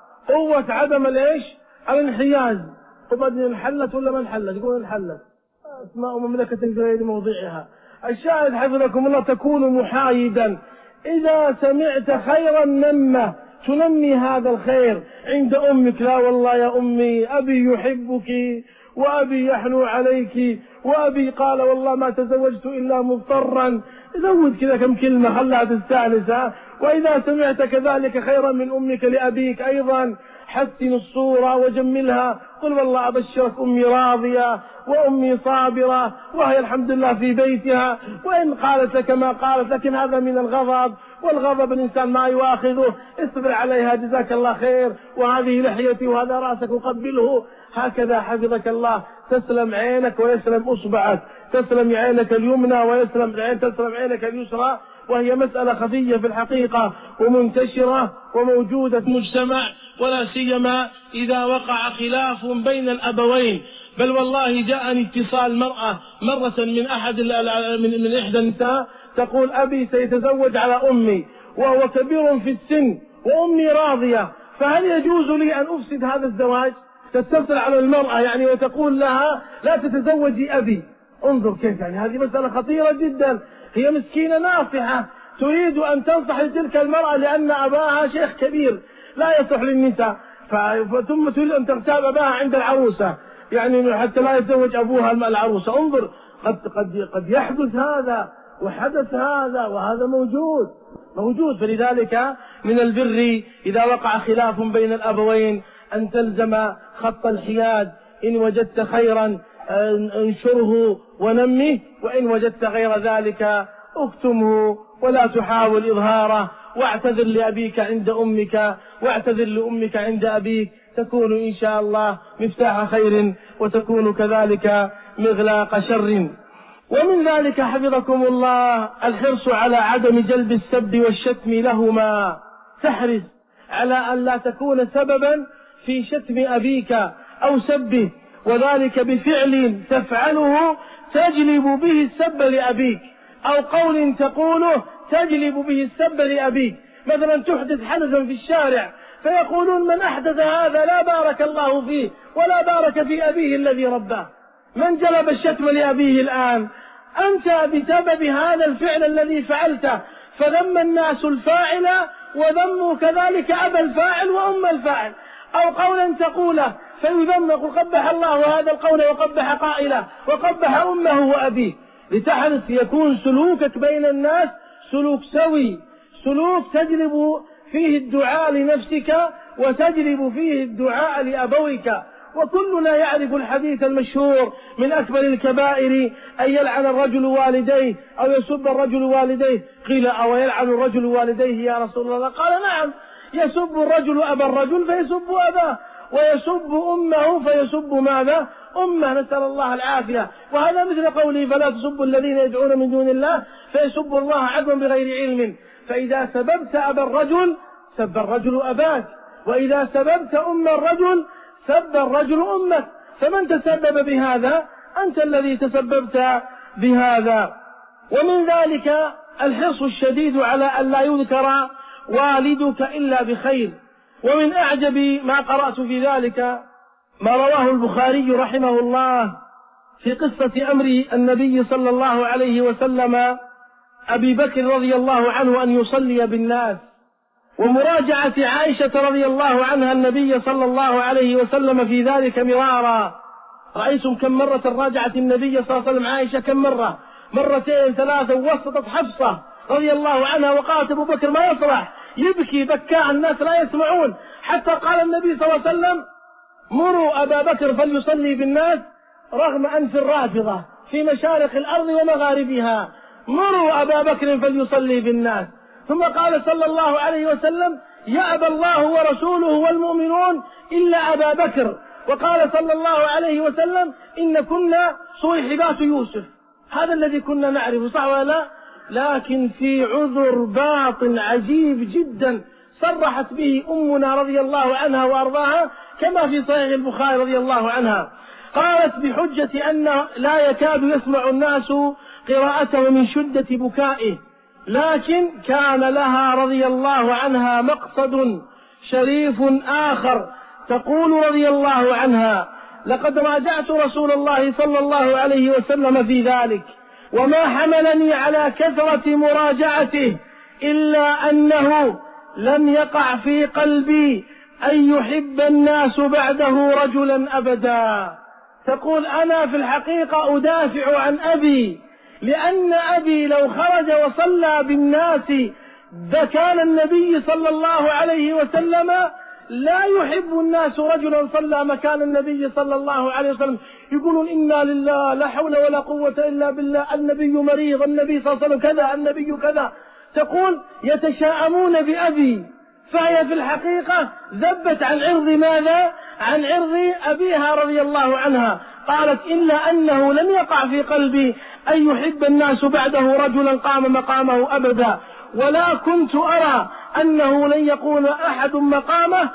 قوة عدم الإيش؟ الانحياز. طب انحلت ولا ما انحلت؟ يقول انحلت، أسماء مملكة غير موضعها. الشاهد حفظكم الله تكون محايدا. إذا سمعت خيرا نمه، تنمي هذا الخير عند أمك. لا والله يا أمي أبي يحبك وأبي يحنو عليك، وأبي قال والله ما تزوجت إلا مضطرا. زود كذا كم كلمة خلها تستأنس. وإذا سمعت كذلك خيرا من أمك لأبيك أيضا حسن الصورة وجملها، قل والله أبشرك أمي راضية وأمي صابرة وهي الحمد لله في بيتها، وإن قالت لك ما قالت، لكن هذا من الغضب، والغضب الإنسان ما يواخذه، اصبر عليها جزاك الله خير، وهذه لحيتي وهذا رأسك وقبله. هكذا حفظك الله تسلم عينك ويسلم أصبعك، تسلم عينك اليمنى تسلم عينك اليسرى. وهي مسألة خفية في الحقيقة ومنتشرة وموجودة في المجتمع، ولا سيما إذا وقع خلاف بين الأبوين. بل والله جاءني اتصال مرأة مرة من إحدى النساء تقول أبي سيتزوج على أمي وهو كبير في السن وأمي راضية، فهل يجوز لي أن أفسد هذا الزواج؟ تتصل على المرأة يعني وتقول لها لا تتزوجي أبي. انظر كيف، يعني هذه مسألة خطيرة جدا. هي مسكينة ناصحة تريد أن تنصح لتلك المرأة لأن أباها شيخ كبير لا يصح للنساء، ثم تريد أن تغتاب أباها عند العروسة، يعني حتى لا يتزوج أبوها العروسة. انظر، قد يحدث هذا وحدث هذا، وهذا موجود. فلذلك من البر إذا وقع خلاف بين الأبوين أن تلزم خط الحياد. إن وجدت خيرا انشره ونمه، وإن وجدت غير ذلك اكتمه ولا تحاول إظهاره، واعتذر لأبيك عند أمك، واعتذر لأمك عند أبيك، تكون إن شاء الله مفتاح خير، وتكون كذلك مغلاق شر. ومن ذلك حفظكم الله الحرص على عدم جلب السب والشتم لهما. تحرص على أن لا تكون سببا في شتم أبيك أو سبه، وذلك بفعل تفعله تجلب به السب لأبيك، أو قول تقوله تجلب به السب لأبيك. مثلا تحدث حدثا في الشارع فيقولون من أحدث هذا لا بارك الله فيه ولا بارك في أبيه الذي رباه. من جلب الشتم لأبيه الآن؟ أنت بسبب هذا الفعل الذي فعلته، فذم الناس الفاعل وذموا كذلك أبا الفاعل وأم الفاعل. أو قولا تقوله فيذم، يقول قبح الله هذا القول وقبح قائله وقبح أمه وأبيه. لتحرص يكون سلوكك بين الناس سلوك سوي، سلوك تجلب فيه الدعاء لنفسك وتجلب فيه الدعاء لأبويك. وكلنا يعرف الحديث المشهور من أكبر الكبائر أن يلعن الرجل والديه أو يسب الرجل والديه. قيل أو يلعن الرجل والديه يا رسول الله؟ قال نعم، يسب الرجل أبا الرجل فيسب أباه، ويسب أمه فيسب ماذا؟ أمه، نسأل الله العافية. وهذا مثل قوله فلا تسبوا الذين يدعون من دون الله فيسبوا الله عدوا بغير علم. فإذا سببت أبا الرجل سب الرجل أباك، وإذا سببت أم الرجل سب الرجل أمك، فمن تسبب بهذا؟ أنت الذي تسببت بهذا. ومن ذلك الحرص الشديد على أن لا يذكر والدك إلا بخير. ومن أعجب ما قرأت في ذلك ما رواه البخاري رحمه الله في قصة أمر النبي صلى الله عليه وسلم أبي بكر رضي الله عنه أن يصلي بالناس، ومراجعة عائشة رضي الله عنها النبي صلى الله عليه وسلم في ذلك مرارا. رأيتم كم مرة راجعت النبي صلى الله عليه وسلم عائشة؟ كم مرة؟ مرتين ثلاثة. ووسطت حفصة رضي الله عنها وقالت أبو بكر ما يصلح، يبكي بكاء الناس لا يسمعون، حتى قال النبي صلى الله عليه وسلم مروا أبا بكر فليصلي بالناس رغم أنف الرافضة في مشارق الأرض ومغاربها، مروا أبا بكر فليصلي بالناس. ثم قال صلى الله عليه وسلم يأبى الله ورسوله والمؤمنون إلا أبا بكر. وقال صلى الله عليه وسلم إن كنا صيحبات يوسف. هذا الذي كنا نعرف، صح ولا لا؟ لكن في عذر باطن عجيب جدا صرحت به أمنا رضي الله عنها وأرضاها كما في صحيح البخاري رضي الله عنها، قالت بحجة أن لا يكاد يسمع الناس قراءته من شدة بكائه، لكن كان لها رضي الله عنها مقصد شريف آخر. تقول رضي الله عنها لقد راجعت رسول الله صلى الله عليه وسلم في ذلك، وما حملني على كثرة مراجعته إلا أنه لم يقع في قلبي أن يحب الناس بعده رجلا أبدا. تقول أنا في الحقيقة أدافع عن أبي، لأن أبي لو خرج وصلى بالناس كان النبي صلى الله عليه وسلم لا يحب الناس رجلا صلى مكان النبي صلى الله عليه وسلم، يقولون إنا لله لا حول ولا قوة إلا بالله، النبي مريض، النبي صلى الله عليه وسلم كذا، النبي كذا. تقول يتشاءمون بأبي، فهي في الحقيقة ذبت عن عرض ماذا؟ عن عرض أبيها رضي الله عنها. قالت إلا أنه لم يقع في قلبي أن يحب الناس بعده رجلا قام مقامه أبدا، ولا كنت أرى أنه لن يقوم أحد مقامه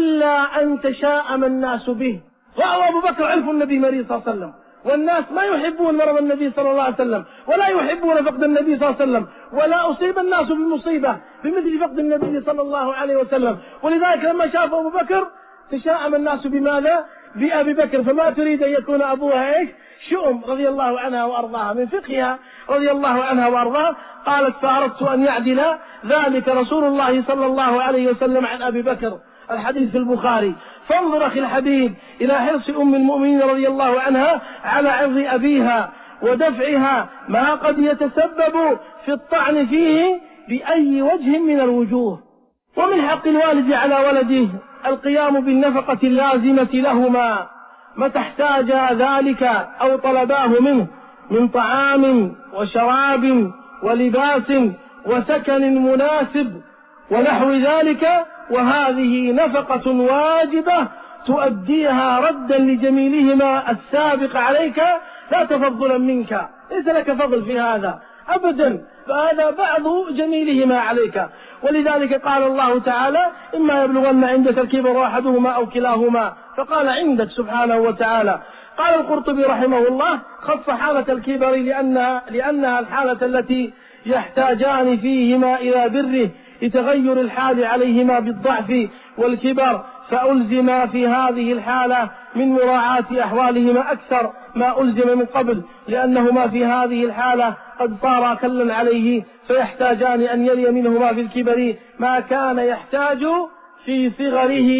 إلا أن تشاءم الناس به. وهو أبو بكر عرف النبي مريض صلى الله عليه وسلم، والناس ما يحبون مرض النبي صلى الله عليه وسلم، ولا يحبون فقد النبي صلى الله عليه وسلم، ولا أصيب الناس بمصيبة بمثل فقد النبي صلى الله عليه وسلم. ولذلك لما شاف أبو بكر تشاءم الناس بماذا؟ بأبي بكر. فما تريد أن يكون أبوها إيش؟ شؤم رضي الله عنها وأرضاها. من فقهها رضي الله عنها وأرضاها قالت فأردت أن يعدل ذلك رسول الله صلى الله عليه وسلم عن أبي بكر. الحديث في البخاري. فانظر أخي الحبيب إلى حرص أم المؤمنين رضي الله عنها على عرض أبيها ودفعها ما قد يتسبب في الطعن فيه بأي وجه من الوجوه. ومن حق الوالد على ولده القيام بالنفقة اللازمة لهما متى احتاج ذلك أو طلباه منه من طعام وشراب ولباس وسكن مناسب ونحو ذلك، وهذه نفقة واجبة تؤديها ردا لجميلهما السابق عليك لا تفضلا منك، ليس لك فضل في هذا أبدا، فهذا بعض جميلهما عليك. ولذلك قال الله تعالى إما يبلغن عندك الكبر أحدهما أو كلاهما، فقال عندك سبحانه وتعالى. قال القرطبي رحمه الله خص حالة الكبر لأنها الحالة التي يحتاجان فيهما إلى بره لتغير الحال عليهما بالضعف والكبر، فألزم في هذه الحالة من مراعاة أحوالهما أكثر ما ألزم من قبل، لأنهما في هذه الحالة قد صار كلا عليه، فيحتاجان أن يلي منهما في الكبر ما كان يحتاج في صغره.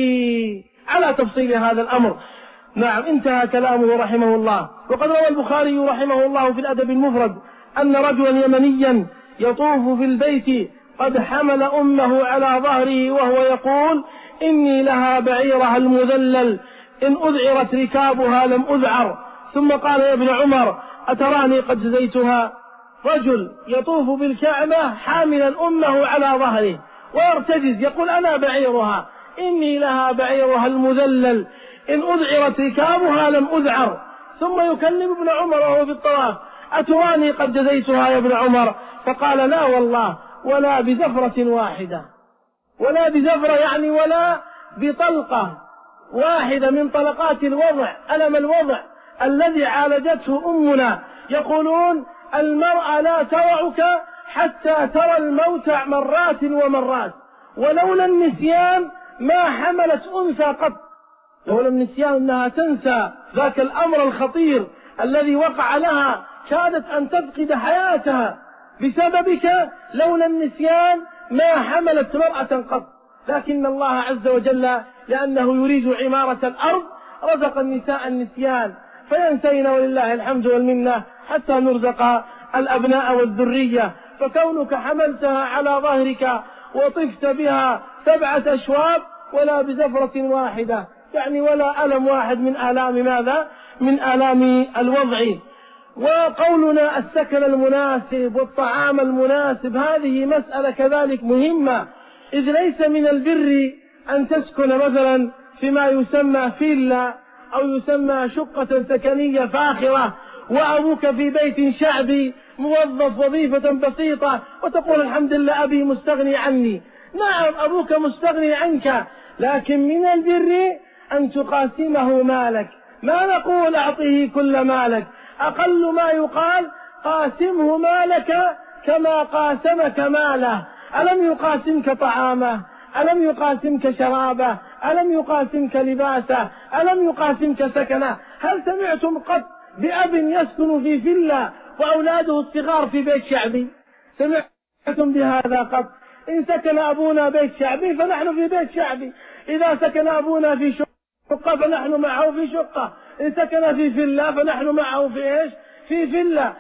على تفصيل هذا الأمر. نعم، انتهى كلامه رحمه الله. وقد روى البخاري رحمه الله في الأدب المفرد أن رجلا يمنيا يطوف في البيت قد حمل أمه على ظهره وهو يقول إني لها بعيرها المذلل إن أذعرت ركابها لم أذعر. ثم قال يا ابن عمر أتراني قد جزيتها؟ رجل يطوف بالكعبة حاملا أمه على ظهره ويرتجز يقول أنا بعيرها، إني لها بعيرها المذلل إن أذعرت ركابها لم أذعر. ثم يكلم ابن عمر وهو في الطواف أتراني قد جزيتها يا ابن عمر؟ فقال لا والله ولا بزفرة واحدة. ولا بزفرة يعني، ولا بطلقة واحدة من طلقات الوضع، ألم الوضع الذي عالجته أمنا. يقولون المرأة لا ترعك حتى ترى الموت مرات ومرات، ولولا النسيان ما حملت أنثى قط، لولا النسيان أنها تنسى ذاك الأمر الخطير الذي وقع لها كادت أن تفقد حياتها بسببك، لولا النسيان ما حملت مرأة قط. لكن الله عز وجل لأنه يريد عمارة الأرض رزق النساء النسيان فينسين، ولله الحمد والمنة، حتى نرزق الأبناء والذرية. فكونك حملتها على ظهرك وطفت بها 7 أشواط ولا بزفرة واحدة، يعني ولا ألم واحد من آلام ماذا؟ من آلام الوضع. وقولنا السكن المناسب والطعام المناسب هذه مسألة كذلك مهمة، إذ ليس من البر أن تسكن مثلا فيما يسمى فيلا أو يسمى شقة سكنية فاخرة وأبوك في بيت شعبي موظف وظيفة بسيطة وتقول الحمد لله أبي مستغني عني. نعم أبوك مستغني عنك، لكن من البر أن تقاسمه مالك. ما نقول أعطيه كل مالك، أقل ما يقال قاسمه مالك كما قاسمك ماله. ألم يقاسمك طعامه؟ ألم يقاسمك شرابه؟ ألم يقاسمك لباسه؟ ألم يقاسمك سكنه؟ هل سمعتم قط بأب يسكن في فيلا وأولاده الصغار في بيت شعبي؟ سمعتم بهذا قط؟ إن سكن أبونا بيت شعبي فنحن في بيت شعبي، إذا سكن أبونا في شقة فنحن معه في شقة، إن سكن في فيلا فنحن معه في إيش؟ في فيلا.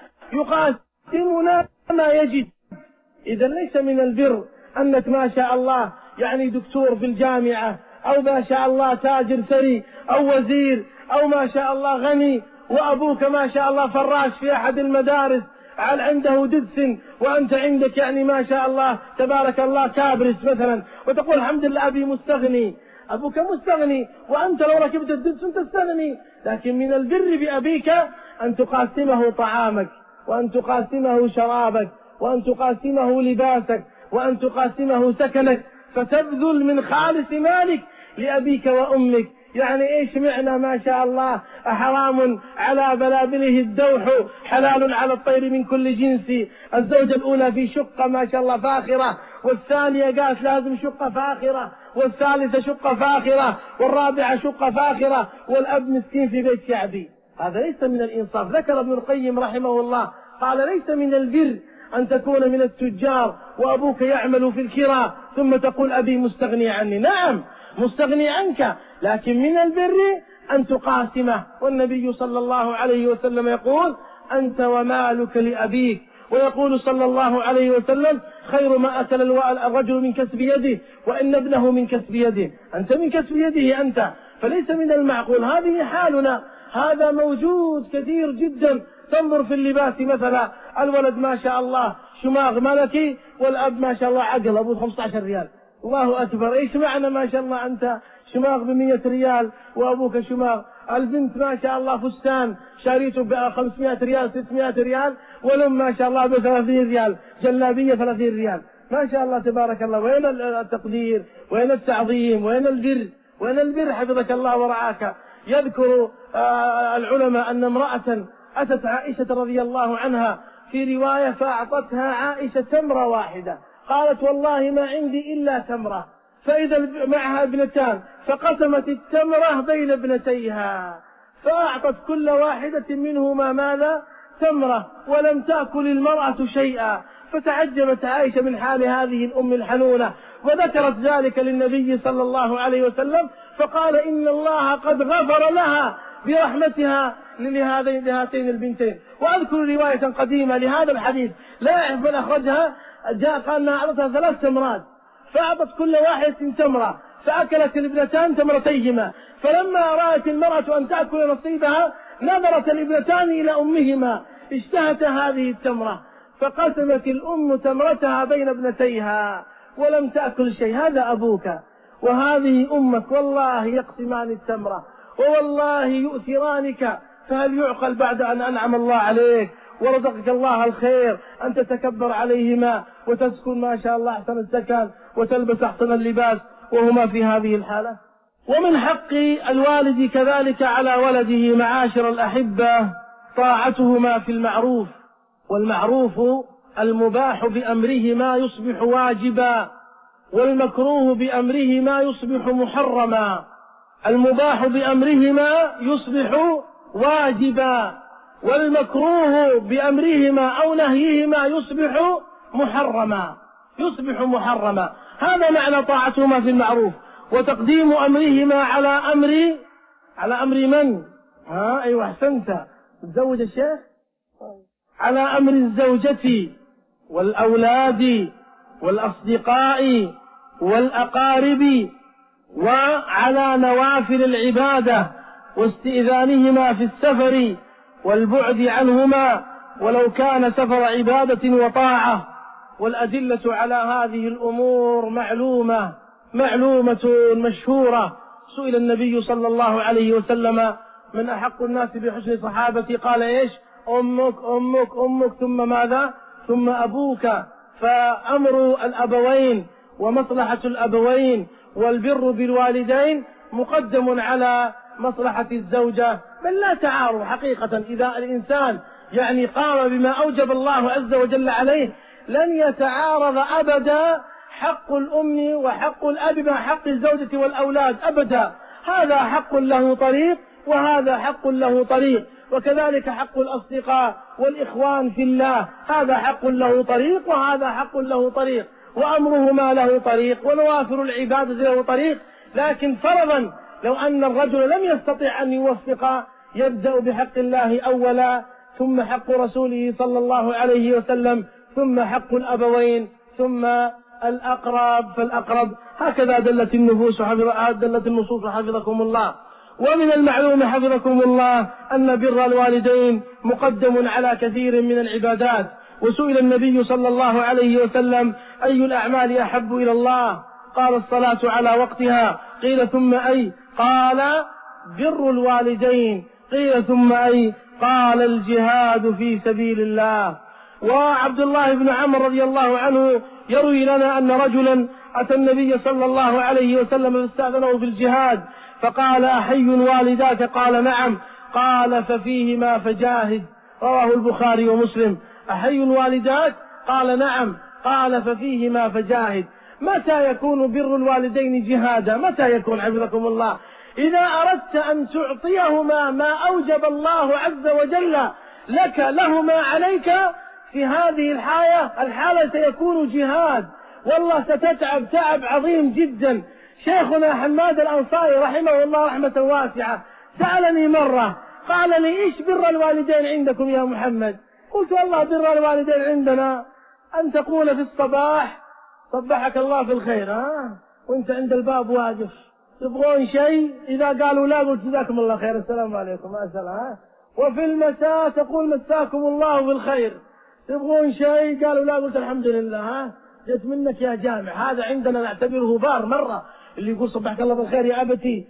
يقاسمنا ما يجد. إذا ليس من البر أنك ما شاء الله يعني دكتور في الجامعة، أو ما شاء الله تاجر ثري، أو وزير، أو ما شاء الله غني، وأبوك ما شاء الله فراش في أحد المدارس عنده ددس، وأنت عندك يعني ما شاء الله تبارك الله كابرس مثلا، وتقول الحمد لله أبي مستغني. أبوك مستغني وأنت لو ركبت الددس تستغني. لكن من البر بأبيك أن تقاسمه طعامك، وأن تقاسمه شرابك، وأن تقاسمه لباسك، وأن تقاسمه سكنك، فتبذل من خالص مالك لأبيك وأمك. يعني إيش معنى ما شاء الله حرام على بلابله الدوح حلال على الطير من كل جنس. الزوجة الأولى في شقة ما شاء الله فاخرة، والثانية قالت لازم شقة فاخرة، والثالثة شقة فاخرة، والرابعة شقة فاخرة، والأب مسكين في بيت شعبي. هذا ليس من الإنصاف. ذكر ابن القيم رحمه الله قال ليس من البر أن تكون من التجار وأبوك يعمل في الكراء ثم تقول أبي مستغني عني. نعم مستغني عنك، لكن من البر أن تقاسمه. والنبي صلى الله عليه وسلم يقول أنت ومالك لأبيك، ويقول صلى الله عليه وسلم خير ما أكل الرجل من كسب يده وإن ابنه من كسب يده. أنت من كسب يده أنت، فليس من المعقول. هذه حالنا، هذا موجود كثير جدا. تنظر في اللباس مثلا، الولد ما شاء الله شماغ ملكي، والأب ما شاء الله عقل أبو 15 ريال. الله أكبر. إيش معنى ما شاء الله أنت شماغ ب100 ريال وأبوك شماغ؟ البنت ما شاء الله فستان شاريته ب500 ريال 600 ريال، والأم ما شاء الله ب30 ريال جلابية 30 ريال. ما شاء الله تبارك الله. وين التقدير؟ وين التعظيم؟ وين البر؟ وين البر حفظك الله ورعاك؟ يذكر العلماء أن امرأة أتت عائشة رضي الله عنها في رواية فأعطتها عائشة تمرة واحدة، قالت والله ما عندي إلا تمرة، فإذا معها ابنتان فقسمت التمرة بين ابنتيها فأعطت كل واحدة منهما ماذا؟ تمرة، ولم تأكل المرأة شيئا. فتعجبت عائشة من حال هذه الأم الحنونة، وذكرت ذلك للنبي صلى الله عليه وسلم، فقال إن الله قد غفر لها برحمتها لهاتين البنتين. وأذكر رواية قديمة لهذا الحديث لا أعرف من أخرجها، جاء قال أنها أعطتها 3 تمرات، فأعطت كل واحدة تمرة، فأكلت الابنتان تمرتيهما، فلما رأت المرأة أن تأكل نصيبها نظرت الابنتان إلى أمهما اشتهت هذه التمرة، فقسمت الأم تمرتها بين ابنتيها ولم تأكل شيء. هذا أبوك وهذه أمك، والله يقسمان التمرة ووالله يؤثرانك، فهل يعقل بعد أن أنعم الله عليك ورزقك الله الخير أن تتكبر عليهما وتسكن ما شاء الله أحسن السكن وتلبس أحسن اللباس وهما في هذه الحالة. ومن حق الوالد كذلك على ولده معاشر الأحبة طاعتهما في المعروف، والمعروف المباح بأمرهما يصبح واجبا، والمكروه بأمرهما يصبح محرما. المباح بأمرهما يصبح واجبا، والمكروه بأمرهما أو نهيهما يصبح محرما. هذا معنى طاعتهما في المعروف. وتقديم أمرهما على أمر من؟ أيوة أحسنت، تزوج الشيخ، على أمر الزوجة والأولاد والأصدقاء والأقارب، وعلى نوافل العبادة واستئذانهما في السفر والبعد عنهما ولو كان سفر عبادة وطاعة. والأدلة على هذه الأمور معلومة مشهورة. سئل النبي صلى الله عليه وسلم: من أحق الناس بحسن صحابتي؟ قال: إيش؟ أمك ثم ماذا؟ ثم أبوك. فأمر الأبوين ومصلحة الأبوين والبر بالوالدين مقدم على مصلحة الزوجة، بل لا تعارض حقيقة. إذا الإنسان قام بما أوجب الله عز وجل عليه لن يتعارض أبدا حق الأم وحق الأب مع حق الزوجة والأولاد أبدا. هذا حق له طريق وهذا حق له طريق، وكذلك حق الأصدقاء والإخوان في الله، هذا حق له طريق وهذا حق له طريق، وأمرهما له طريق، ونوافل العبادة له طريق. لكن فرضا لو أن الرجل لم يستطع أن يوفق، يبدأ بحق الله أولا، ثم حق رسوله صلى الله عليه وسلم، ثم حق الأبوين، ثم الأقرب فالأقرب. هكذا دلت النصوص حفظكم الله. ومن المعلوم حفظكم الله أن بر الوالدين مقدم على كثير من العبادات. وسئل النبي صلى الله عليه وسلم: أي الأعمال أحب إلى الله؟ قال: الصلاة على وقتها. قيل: ثم أي؟ قال: بر الوالدين. قيل: ثم أي؟ قال: الجهاد في سبيل الله. وعبد الله بن عمرو رضي الله عنه يروي لنا أن رجلا أتى النبي صلى الله عليه وسلم فاستأذنه في الجهاد، فقال: أحي والداك؟ قال: نعم. قال: ففيهما فجاهد. رواه البخاري ومسلم. أحي والداك؟ قال: نعم. قال: ففيهما فجاهد. متى يكون بر الوالدين جهادا؟ متى يكون حفظكم الله؟ إذا أردت أن تعطيهما ما أوجب الله عز وجل لهما عليك في هذه الحالة سيكون جهاد. والله ستتعب تعب عظيم جدا. شيخنا حماد الأنصاري رحمه الله رحمة واسعة سألني مرة، قال لي: إيش بر الوالدين عندكم يا محمد؟ قلت: والله بر الوالدين عندنا أن تقول في الصباح: صبحك الله في الخير، وانت عند الباب واقف، تبغون شيء؟ إذا قالوا لا قلت: جزاكم الله خير، السلام عليكم، السلام. وفي المساء تقول: مساكم الله بالخير. تبغون شيء؟ قالوا لا قلت: الحمد لله، جت منك يا جامع. هذا عندنا نعتبره بار مرة. اللي يقول: صبحك الله بالخير يا أبتي،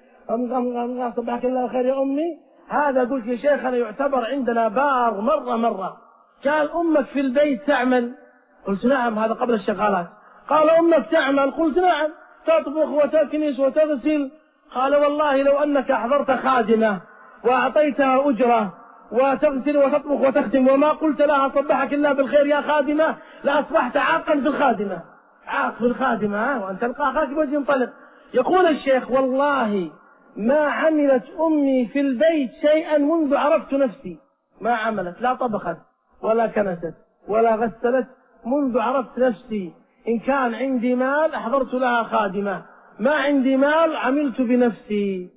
صبحك الله بالخير يا أمي، هذا قلت يا شيخنا يعتبر عندنا بار مرة. قال: أمك في البيت تعمل؟ قلت: نعم. هذا قبل الشغالات. قال: أمك تعمل؟ قلت: نعم، تطبخ وتكنس وتغسل. قال: والله لو أنك أحضرت خادمة وأعطيتها أجرة وتغسل وتطبخ وتختم وما قلت لها: صبحك الله بالخير يا خادمة، لأصبحت عاقا في الخادمة، عاق في الخادمة، وأن تلقى أخاك بوجه ينطلق. يقول الشيخ: والله ما عملت أمي في البيت شيئا منذ عرفت نفسي، ما عملت، لا طبخت ولا كنست ولا غسلت منذ عرفت نفسي. إن كان عندي مال أحضرت لها خادمة، ما عندي مال عملت بنفسي.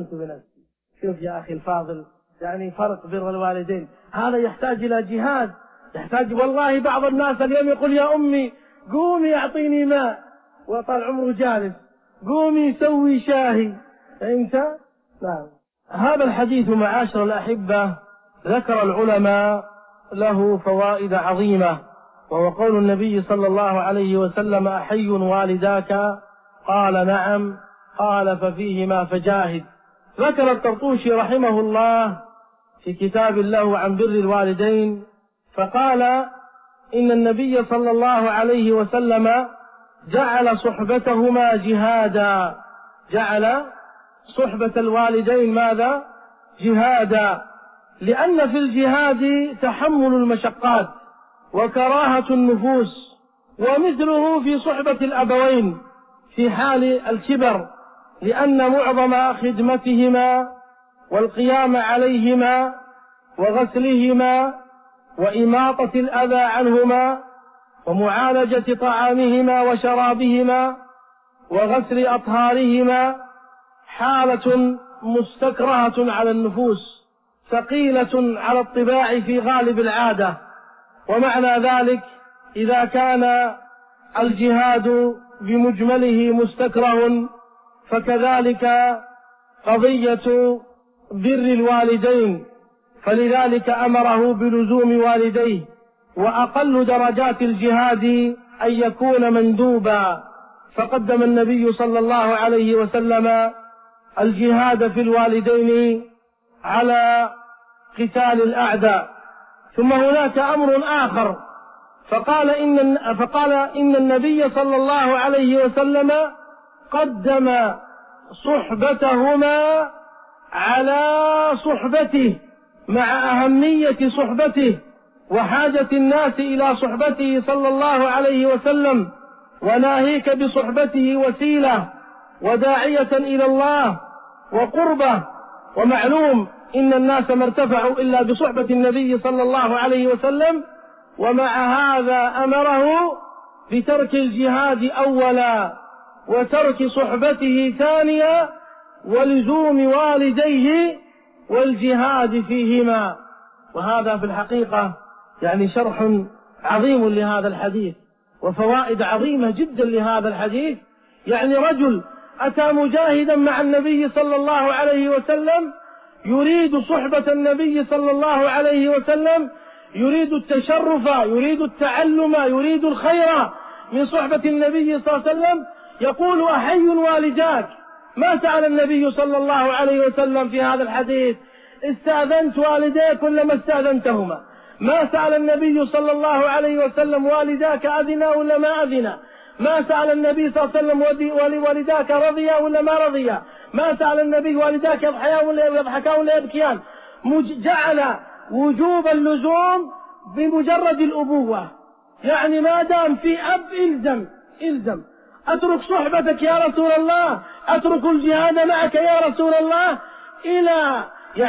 شوف يا أخي الفاضل، فرق بر الوالدين هذا يحتاج إلى جهاد، يحتاج. والله بعض الناس اليوم يقول: يا أمي قومي أعطيني ماء، وطال عمره جالس، قومي سوي شاهي، فهمت؟ نعم. هذا الحديث معاشر الأحبة ذكر العلماء له فوائد عظيمة، وهو قول النبي صلى الله عليه وسلم: أحي والداك؟ قال: نعم. قال: ففيهما فجاهد. ذكر الطرطوشي رحمه الله في كتاب له عن بر الوالدين فقال إن النبي صلى الله عليه وسلم جعل صحبتهما جهادا، جعل صحبة الوالدين ماذا؟ جهادا، لأن في الجهاد تحمل المشقات وكراهة النفوس، ومثله في صحبة الأبوين في حال الكبر، لأن معظم خدمتهما والقيام عليهما وغسلهما وإماطة الأذى عنهما ومعالجة طعامهما وشرابهما وغسل أطهارهما حالة مستكرهة على النفوس، ثقيلة على الطباع في غالب العادة. ومعنى ذلك إذا كان الجهاد بمجمله مستكره، فكذلك قضية بر الوالدين، فلذلك أمره بلزوم والديه. وأقل درجات الجهاد أن يكون مندوبا، فقدم النبي صلى الله عليه وسلم الجهاد في الوالدين على قتال الأعداء. ثم هناك أمر آخر، فقال إن النبي صلى الله عليه وسلم قدم صحبتهما على صحبته، مع أهمية صحبته وحاجة الناس إلى صحبته صلى الله عليه وسلم، وناهيك بصحبته وسيلة وداعية إلى الله وقربة. ومعلوم إن الناس ما ارتفعوا إلا بصحبة النبي صلى الله عليه وسلم، ومع هذا أمره بترك الجهاد أولا وترك صحبته ثانيا ولزوم والديه والجهاد فيهما. وهذا في الحقيقة يعني شرح عظيم لهذا الحديث وفوائد عظيمة جدا لهذا الحديث. يعني رجل أتى مجاهدا مع النبي صلى الله عليه وسلم يريد صحبة النبي صلى الله عليه وسلم، يريد التشرف، يريد التعلم، يريد الخير من صحبة النبي صلى الله عليه وسلم، يقول أحي والداك؟ ما سأل النبي صلى الله عليه وسلم في هذا الحديث استأذنت والديك ولا ما استأذنتهما؟ ما سأل النبي صلى الله عليه وسلم والداك أذنا ولا ما أذنا؟ ما سأل النبي صلى الله عليه وسلم والداك رضيا ولا ما رضيا؟ ما سأل النبي والداك يضحيان ولا يضحكان ولا يبكيان؟ جعل وجوب اللزوم بمجرد الأبوة، يعني ما دام في أب إلزم. أترك صحبتك يا رسول الله، أترك الجهاد معك يا رسول الله إلى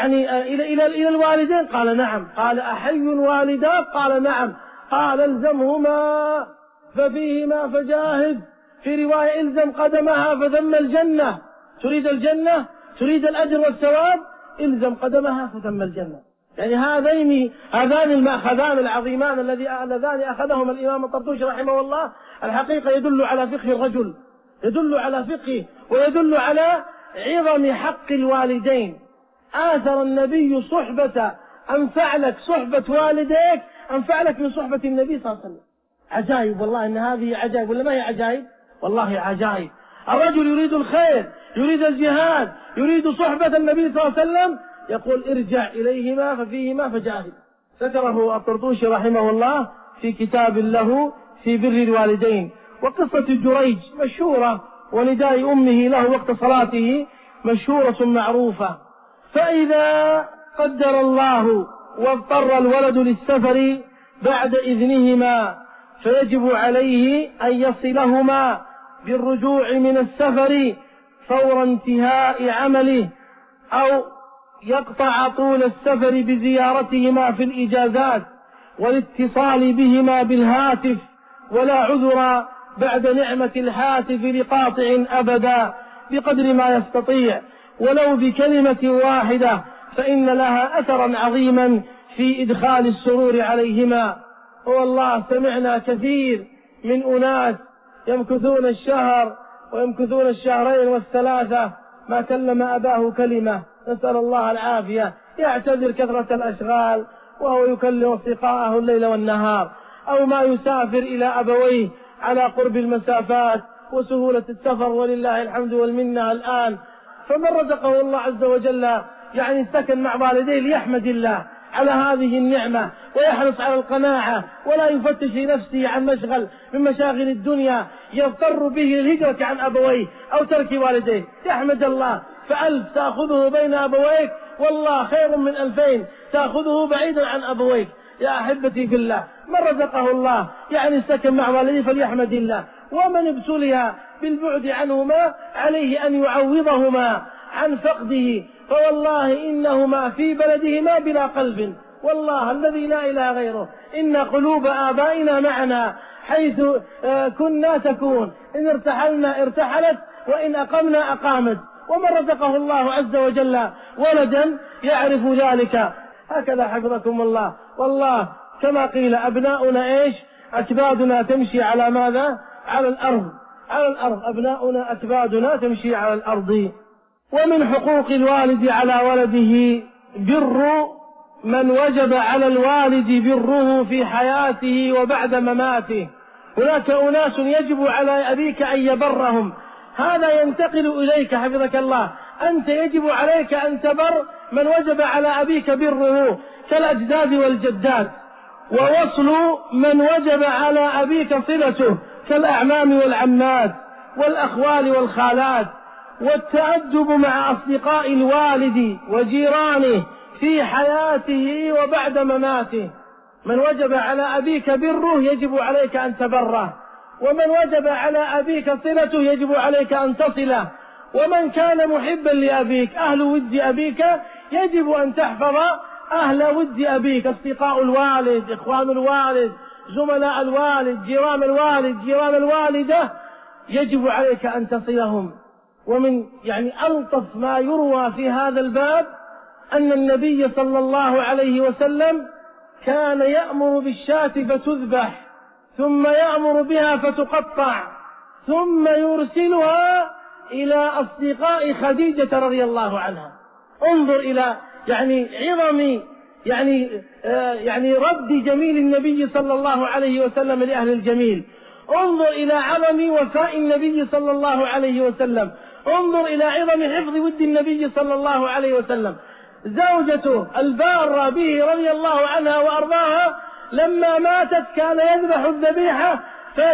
إلى الوالدين؟ قال نعم. قال أحي والداك؟ قال نعم. قال الزمهما ففيهما فجاهد، في رواية الزم قدمها فثم الجنة. تريد الجنة، تريد الأجر والثواب، الزم قدمها فثم الجنة. يعني هذان المأخذان العظيمان اللذان أخذهما الإمام الطرطوشي رحمه الله الحقيقة يدل على فقه الرجل، يدل على فقه ويدل على عظم حق الوالدين. آثر النبي صحبة أنفع لك صحبة والديك أنفع لك من صحبة النبي صلى الله عليه وسلم. عجائب والله، إن هذه عجائب ولا ما هي عجائب؟ والله عجائب. الرجل يريد الخير، يريد الجهاد، يريد صحبة النبي صلى الله عليه وسلم، يقول ارجع إليهما ففيهما فجاهد. ذكره الطرطوشي رحمه الله في كتاب له في بر الوالدين. وقصة جريج مشهورة، ونداء أمه له وقت صلاته مشهورة معروفة. فإذا قدر الله واضطر الولد للسفر بعد إذنهما، فيجب عليه أن يصلهما بالرجوع من السفر فور انتهاء عمله، أو يقطع طول السفر بزيارتهما في الإجازات والاتصال بهما بالهاتف، ولا عذر بعد نعمة الهاتف لقاطع أبدا بقدر ما يستطيع ولو بكلمة واحدة، فإن لها أثرا عظيما في إدخال السرور عليهما. والله سمعنا كثير من أناس يمكثون الشهر ويمكثون الشهرين والثلاثة ما كلم أباه كلمة، نسأل الله العافية، يعتذر كثرة الأشغال وهو يكلم أصدقاءه الليل والنهار، أو ما يسافر إلى أبويه على قرب المسافات وسهولة السفر ولله الحمد والمنة الآن. فمن رزقه الله عز وجل يعني السكن مع والديه ليحمد الله، على هذه النعمة ويحرص على القناعة ولا يفتش لنفسه عن مشغل من مشاغل الدنيا يضطر به للهجرة عن أبويه أو ترك والديه، يحمد الله، فألف تأخذه بين أبويك والله خير من 2000 تأخذه بعيدا عن أبويك. يا أحبتي في الله، من رزقه الله يعني السكن مع والديه فليحمد الله، ومن ابتلي بالبعد عنهما عليه أن يعوضهما عن فقده، فوالله إنهما في بلدهما بلا قلب، والله الذي لا إله غيره إن قلوب آبائنا معنا حيث كنا تكون، إن ارتحلنا ارتحلت وإن أقمنا أقامت. ومن رزقه الله عز وجل ولدا يعرف ذلك. هكذا حفظكم الله. والله كما قيل أبناؤنا إيش؟ أكبادنا تمشي على ماذا؟ على الأرض. أبناؤنا أكبادنا تمشي على الأرض. ومن حقوق الوالد على ولده بر من وجب على الوالد بره في حياته وبعد مماته. هناك أناس يجب على أبيك أن يبرهم، هذا ينتقل إليك حفظك الله. أنت يجب عليك أن تبر من وجب على أبيك بره كالأجداد والجدات، ووصل من وجب على أبيك صلته كالأعمام والعمات والأخوال والخالات، والتأدب مع أصدقاء الوالد وجيرانه في حياته وبعد مماته. من وجب على أبيك بره يجب عليك أن تبره، ومن وجب على أبيك صلته يجب عليك أن تصله. ومن كان محبا لأبيك أهل ود أبيك يجب أن تحفظ أهل ود أبيك، أصدقاء الوالد، إخوان الوالد، زملاء الوالد، جيران الوالد، جيران الوالدة، يجب عليك أن تصلهم. ومن ألطف ما يروى في هذا الباب أن النبي صلى الله عليه وسلم كان يأمر بالشاة فتذبح، ثم يأمر بها فتقطع، ثم يرسلها إلى أصدقاء خديجة رضي الله عنها. انظر إلى عظم رد جميل النبي صلى الله عليه وسلم لأهل الجميل. انظر إلى عظم وفاء النبي صلى الله عليه وسلم. انظر إلى عظم حفظ ود النبي صلى الله عليه وسلم. زوجته البارة به رضي الله عنها وأرضاها لما ماتت كان يذبح الذبيحة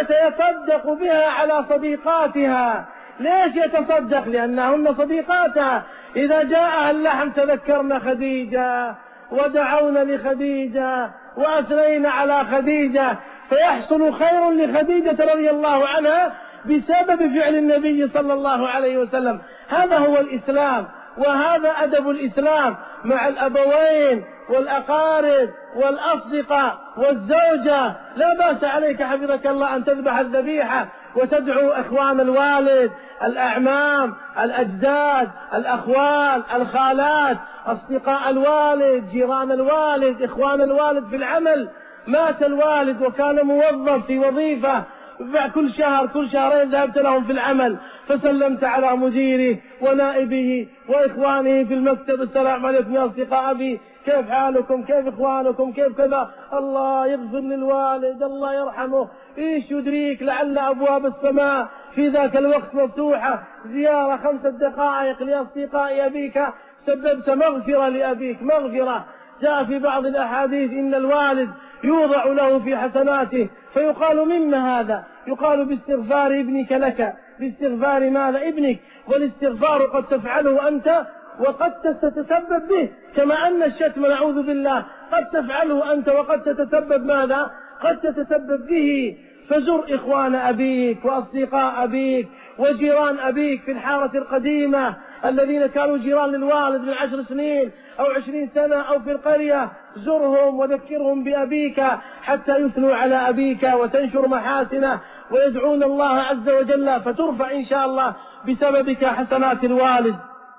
فيتصدق بها على صديقاتها. ليش يتصدق؟ لأنهن صديقاتها. إذا جاءها اللحم تذكرن خديجة ودعونا لخديجة وأثنين على خديجة، فيحصل خير لخديجة رضي الله عنها بسبب فعل النبي صلى الله عليه وسلم. هذا هو الإسلام، وهذا أدب الإسلام مع الأبوين والأقارب والأصدقاء والزوجة. لا بأس عليك حفظك الله أن تذبح الذبيحة وتدعو إخوان الوالد، الأعمام، الأجداد، الأخوال، الخالات، أصدقاء الوالد، جيران الوالد، إخوان الوالد في العمل. مات الوالد وكان موظف في وظيفة، كل شهرين ذهبت لهم في العمل فسلمت على مديره ونائبه وإخوانه في المكتب: السلام عليكم يا أصدقاء أبي، كيف حالكم، كيف إخوانكم، كيف كذا، الله يغفر للوالد، الله يرحمه، إيش يدريك لعل أبواب السماء في ذاك الوقت مفتوحة، زيارة 5 دقائق لأصدقاء أبيك سببت مغفرة لأبيك، مغفرة. جاء في بعض الأحاديث إن الوالد يوضع له في حسناته، فيقال: مما هذا؟ يقال: باستغفار ابنك لك. باستغفار ماذا؟ ابنك. والاستغفار قد تفعله أنت وقد تتسبب به، كما أن الشتم نعوذ بالله قد تفعله أنت وقد تتسبب ماذا؟ قد تتسبب به. فزر إخوان أبيك وأصدقاء أبيك وجيران أبيك في الحارة القديمة الذين كانوا جيران للوالد من 10 سنين أو 20 سنة أو في القرية، زرهم وذكرهم بأبيك حتى يثنوا على أبيك وتنشر محاسنه ويدعون الله عز وجل، فترفع إن شاء الله بسببك حسنات الوالد.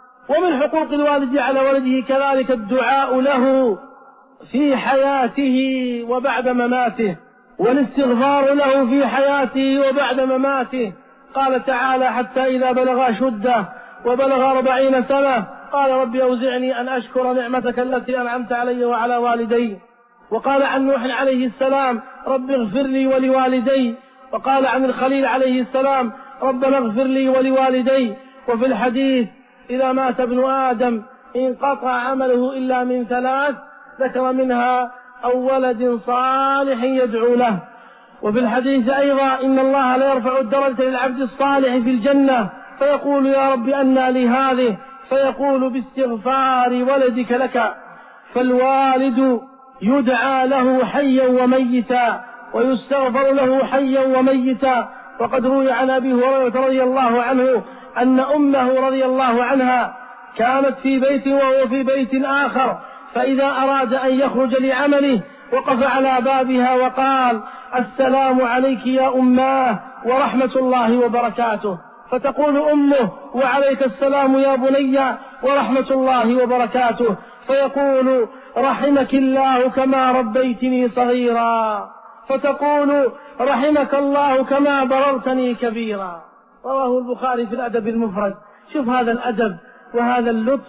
ومن حقوق الوالد على ولده كذلك الدعاء له في حياته وبعد مماته، والاستغفار له في حياته وبعد مماته. قال تعالى: حتى إذا بلغ أشده وبلغ 40 سنة قال: رب أوزعني أن أشكر نعمتك التي أنعمت علي وعلى والدي. وقال عن نوح عليه السلام: رب اغفر لي ولوالدي. وقال عن الخليل عليه السلام: ربنا اغفر لي ولوالدي. وفي الحديث: إذا مات ابن آدم انقطع عمله إلا من 3: ذكر منها أو ولد صالح يدعو له. وفي الحديث أيضا إن الله لا يرفع الدرجة للعبد الصالح في الجنة فيقول يا رب أنى لي هذه، فيقول باستغفار ولدك لك. فالوالد يدعى له حيا وميتا ويستغفر له حيا وميتا. وقد روي عن أبي هريرة رضي الله عنه أن أمه رضي الله عنها كانت في بيت وهو في بيت آخر، فإذا أراد أن يخرج لعمله وقف على بابها وقال السلام عليك يا أماه ورحمة الله وبركاته، فتقول أمه وعليك السلام يا بني ورحمة الله وبركاته، فيقول رحمك الله كما ربيتني صغيرا، فتقول رحمك الله كما بررتني كبيرا. رواه البخاري في الأدب المفرد. شوف هذا الأدب وهذا اللطف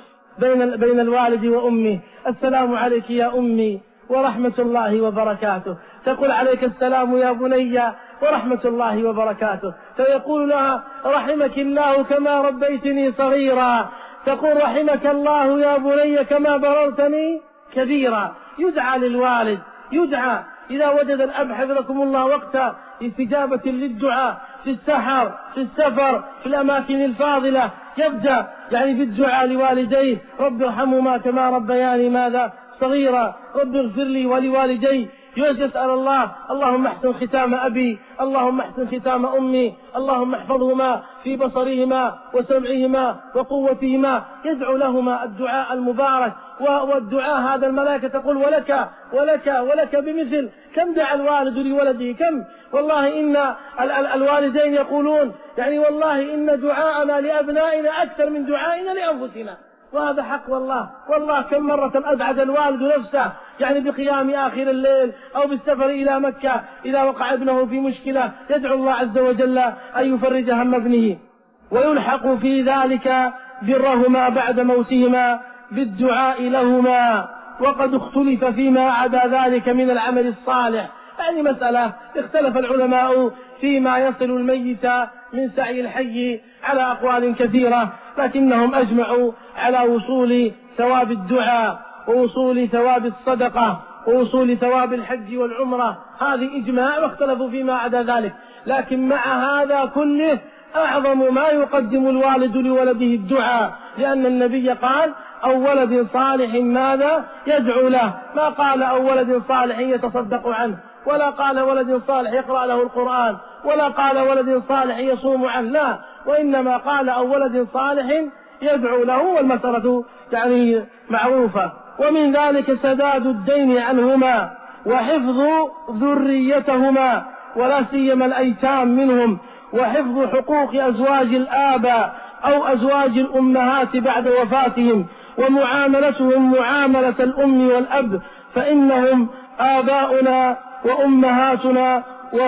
بين الوالد وأمه. السلام عليك يا أمي ورحمة الله وبركاته، تقول عليك السلام يا بني ورحمة الله وبركاته، فيقول لها رحمك الله كما ربيتني صغيرا، تقول رحمك الله يا بني كما بررتني كبيرا. يدعى للوالد، يدعى إذا وجد الأب حفظكم الله وقت استجابة للدعاء في السحر في السفر في الأماكن الفاضلة، يبدأ يعني بالدعاء لوالديه رب ارحمهما كما ربياني ماذا صغيرا، رب اغفر لي ولوالدي. يسأل الله اللهم احسن ختام أبي، اللهم احسن ختام أمي، اللهم احفظهما في بصرهما وسمعهما وقوتهما. يدعو لهما الدعاء المبارك، والدعاء هذا الملائكة تقول ولك ولك ولك بمثل. كم دعا الوالد لولده، كم والله إن الوالدين يقولون يعني والله إن دعاءنا لأبنائنا أكثر من دعائنا لأنفسنا، وهذا حق والله كم مرة أبعد الوالد نفسه يعني بقيام آخر الليل أو بالسفر إلى مكة إذا وقع ابنه في مشكلة يدعو الله عز وجل أن يفرج هم ابنه. ويلحق في ذلك برهما بعد موتهما بالدعاء لهما. وقد اختلف فيما عدا ذلك من العمل الصالح، يعني مسألة اختلف العلماء فيما يصل الميت من سعي الحي على أقوال كثيرة، لكنهم أجمعوا على وصول ثواب الدعاء ووصول ثواب الصدقة ووصول ثواب الحج والعمرة، هذه إجماع، واختلفوا فيما عدا ذلك. لكن مع هذا كله أعظم ما يقدم الوالد لولده الدعاء، لأن النبي قال أو ولد صالح ماذا يدعو له، ما قال أو ولد صالح يتصدق عنه، ولا قال ولد صالح يقرأ له القرآن، ولا قال ولد صالح يصوم عنه، لا، وإنما قال أو ولد صالح يدعو له، والمسألة يعني معروفة. ومن ذلك سداد الدين عنهما وحفظ ذريتهما ولا سيما الأيتام منهم، وحفظ حقوق أزواج الآباء أو أزواج الأمهات بعد وفاتهم، ومعاملتهم معاملة الأم والأب، فإنهم آباؤنا وأمهاتنا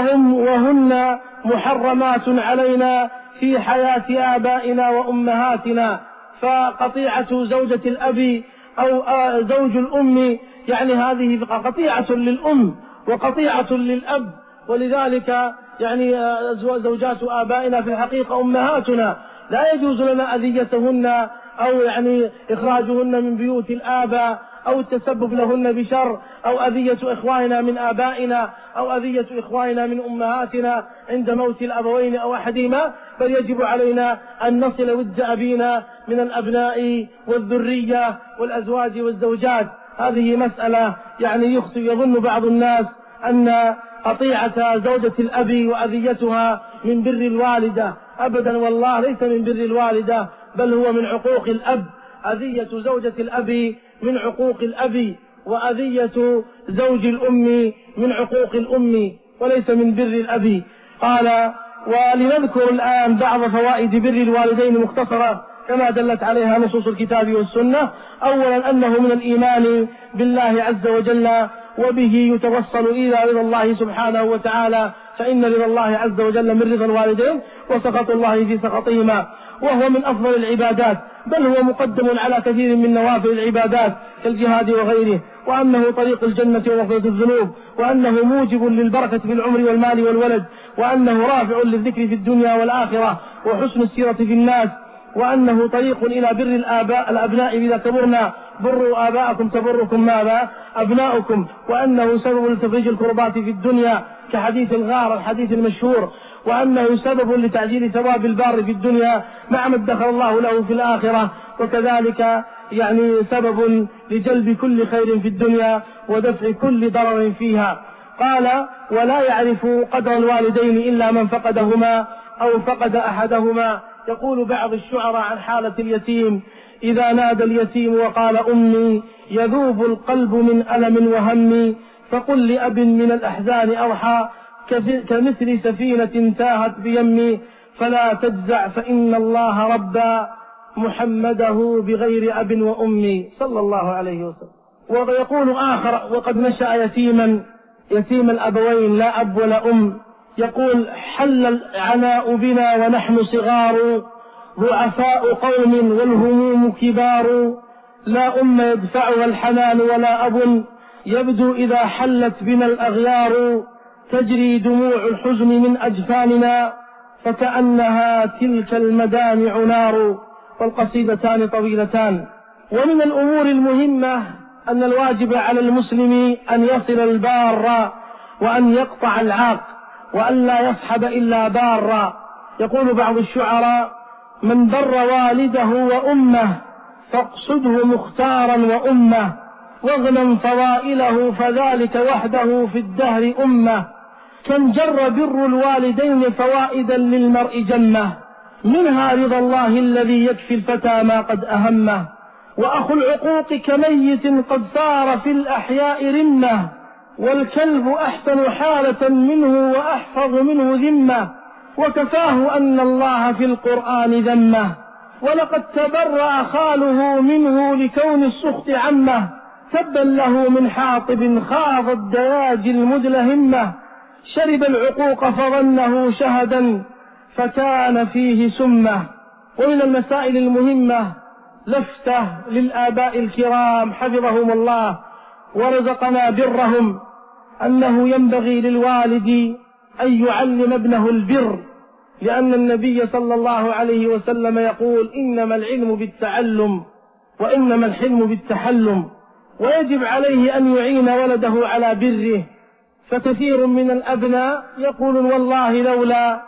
وهن محرمات علينا في حياة آبائنا وأمهاتنا. فقطيعة زوجة الأب أو زوج الأم يعني هذه قطيعة للأم وقطيعة للأب، ولذلك يعني زوجات آبائنا في الحقيقة أمهاتنا، لا يجوز لنا أذيتهن أو يعني إخراجهن من بيوت الآباء أو التسبب لهن بشر أو أذية إخواننا من آبائنا أو أذية إخواننا من أمهاتنا عند موت الأبوين أو أحدهما، بل يجب علينا أن نصل ود أبينا من الأبناء والذرية والأزواج والزوجات. هذه مسألة يعني يظن بعض الناس أن قطيعة زوجة الأب وأذيتها من بر الوالدة، أبدا والله ليس من بر الوالدة، بل هو من عقوق الأب. أذية زوجة الأب من عقوق الأب، وأذية زوج الأم من عقوق الأم، وليس من بر الأب. قال ولنذكر الآن بعض فوائد بر الوالدين مختصرة كما دلت عليها نصوص الكتاب والسنة. أولا أنه من الإيمان بالله عز وجل، وبه يتوصل إلى رضا الله سبحانه وتعالى، فإن رضا الله عز وجل من رضا الوالدين وسخط الله في سخطهما، وهو من أفضل العبادات، بل هو مقدم على كثير من نوافل العبادات كالجهاد وغيره، وأنه طريق الجنة ومغفرة الذنوب، وأنه موجب للبركة في العمر والمال والولد، وأنه رافع للذكر في الدنيا والآخرة وحسن السيرة في الناس، وأنه طريق إلى بر الأبناء إذا كبرنا، بروا آباءكم تبركم ماذا؟ أبناؤكم، وأنه سبب لتفريج الكربات في الدنيا كحديث الغار الحديث المشهور، وأنه سبب لتعجيل ثواب البار في الدنيا مع ما ادخر الله له في الآخرة، وكذلك سبب لجلب كل خير في الدنيا ودفع كل ضرر فيها. قال: ولا يعرف قدر الوالدين إلا من فقدهما أو فقد أحدهما. يقول بعض الشعراء عن حالة اليتيم: إذا نادى اليتيم وقال أمي يذوب القلب من ألم وهم، فقل لأب من الأحزان أرحى كمثل سفينة تاهت بيمي، فلا تجزع فإن الله ربى محمده بغير أب وأمي صلى الله عليه وسلم. ويقول آخر وقد نشأ يتيم الأبوين لا أب ولا أم، يقول: حل العناء بنا ونحن صغار، ضعفاء قوم والهموم كبار، لا أم يدفعها الحنان ولا أب، يبدو إذا حلت بنا الأغيار، تجري دموع الحزن من أجفاننا فكأنها تلك المدامع نار. والقصيدتان طويلتان. ومن الأمور المهمة أن الواجب على المسلم أن يصل البار وأن يقطع العاق وأن لا يصحب إلا بارا. يقول بعض الشعراء: من بر والده وأمه فاقصده مختارا وأمه، واغنم فضائله فذلك وحده في الدهر أمه، كم جر بر الوالدين فوائدا للمرء جمه، منها رضا الله الذي يكفي الفتى ما قد أهمه، وأخو العقوق كميت قد صار في الأحياء رمه، والكلب أحسن حالة منه وأحفظ منه ذمة، وكفاه أن الله في القرآن ذمه، ولقد تبرأ خاله منه لكون السخط عمه، تبا له من حاطب خاض الدياجي المدلهمة، شرب العقوق فظنه شهدا فكان فيه سمة. ومن المسائل المهمة لفتة للآباء الكرام حفظهم الله ورزقنا برهم، أنه ينبغي للوالد أن يعلم ابنه البر، لأن النبي صلى الله عليه وسلم يقول: إنما العلم بالتعلم وإنما الحلم بالتحلم، ويجب عليه أن يعين ولده على بره. فكثير من الأبناء يقولون: والله لولا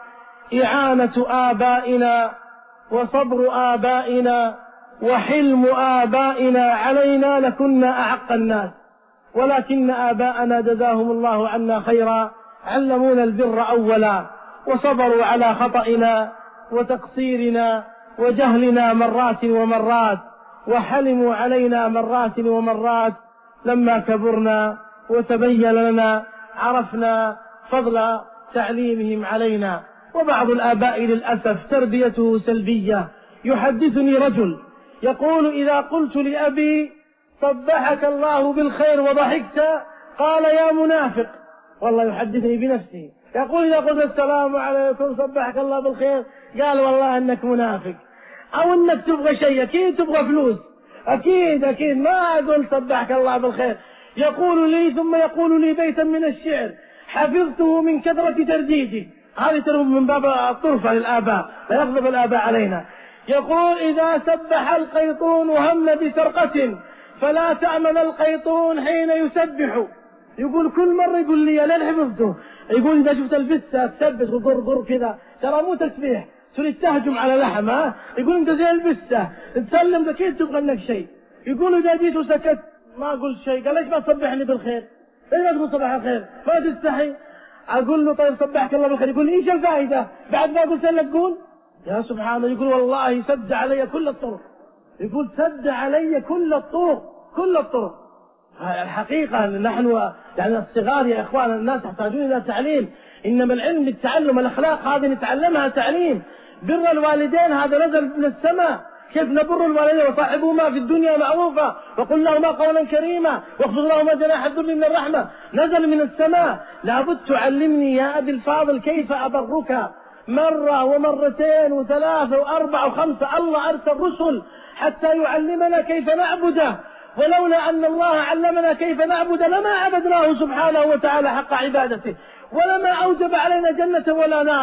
إعانة آبائنا وصبر آبائنا وحلم آبائنا علينا لكنا أعق الناس، ولكن آباءنا جزاهم الله عنا خيرا علمونا البر أولا، وصبروا على خطئنا وتقصيرنا وجهلنا مرات ومرات، وحلموا علينا مرات ومرات. لما كبرنا وتبين لنا عرفنا فضل تعليمهم علينا. وبعض الآباء للأسف تربيته سلبية. يحدثني رجل يقول: إذا قلت لأبي صبحك الله بالخير وضحكت قال: يا منافق. والله يحدثني بنفسه، يقول: إذا قلت السلام عليكم صبحك الله بالخير قال: والله أنك منافق، أو أنك تبغى شيء، أكيد تبغى فلوس، أكيد ما أقول صبحك الله بالخير. يقول لي ثم يقول لي بيتا من الشعر حفظته من كثرة ترديدي. هذه ترى من باب الطرفة للآباء، لا يغضب الآباء علينا. يقول: إذا سبح القيطون وهم بسرقة فلا تأمن القيطون حين يسبح. يقول كل مرة يقول لي: يا لين حفظته. يقول: إذا شفت البسة تثبت وقر كذا ترى مو تسبيح، تريد تهجم على لحمه. يقول: أنت زي البسة تسلم أكيد تبغى لك شيء. يقول: إذا جيت وسكت ما أقول شيء. قال: ليش ما تصبحني بالخير؟ ليش ما تقول صباح الخير؟ ما تستحي. أقول له: طيب صبحك الله بالخير. يقول: إيش الفائدة بعد ما قلت لك قول؟ يا سبحان الله. يقول: والله سد علي كل الطرق. يقول: سد علي كل الطرق. الحقيقة نحن الصغار يا إخوان الناس يحتاجون إلى تعليم. إنما العلم بالتعلم، الأخلاق هذه نتعلمها تعليم. بر الوالدين هذا نزل من السماء. كيف نبر الوالدين وصاحبهما في الدنيا معروفة وقل لهما قولا كريما واخفض لهما جناح الذل من الرحمة، نزل من السماء. لابد تعلمني يا أبي الفاضل كيف أبرك مرة ومرتين وثلاثة وأربعة وخمسة. الله أرسل رسل حتى يعلمنا كيف نعبده، ولولا أن الله علمنا كيف نعبد لما عبدناه سبحانه وتعالى حق عبادته، ولما أوجب علينا جنة ولا نارا.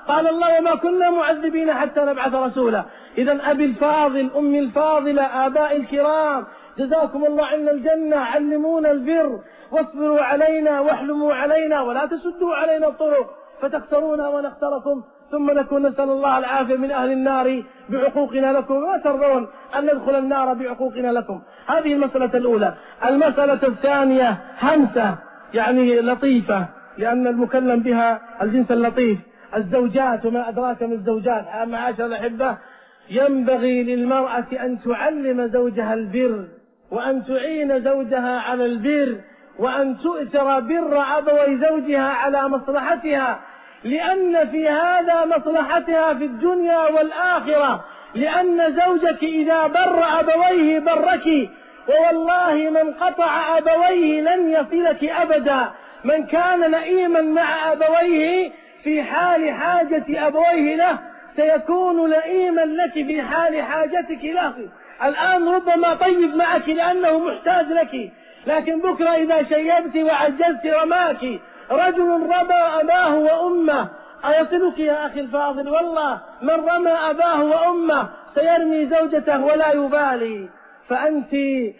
قال الله وما كنا معذبين حتى نبعث رسولا. إذا أبي الفاضل، أمي الفاضلة، آبائي الكرام، جزاكم الله عنا الجنة، علمونا البر واصبروا علينا واحلموا علينا ولا تسدوا علينا الطرق فتخسرونا ونخسركم ثم نكون نسأل الله العافية من أهل النار بعقوقنا لكم، وما ترضون أن ندخل النار بعقوقنا لكم. هذه المسألة الأولى. المسألة الثانية همسة يعني لطيفة، لأن المكلم بها الجنس اللطيف. الزوجات وما أدراك من الزوجات معاشر الأحبة، ينبغي للمرأة أن تعلم زوجها البر وأن تعين زوجها على البر وأن تؤثر بر أبوي زوجها على مصلحتها، لأن في هذا مصلحتها في الدنيا والآخرة، لأن زوجك إذا بر أبويه برك، ووالله من قطع أبويه لن يصلك أبدا. من كان لئيما مع أبويه في حال حاجة أبويه له سيكون لئيما لك في حال حاجتك له. الآن ربما طيب معك لأنه محتاج لك، لكن بكرة إذا شيبت وعجزت رماك. رجل رمى أباه وأمه أيصلك يا أخي الفاضل؟ والله من رمى أباه وأمه سيرمي زوجته ولا يبالي. فأنت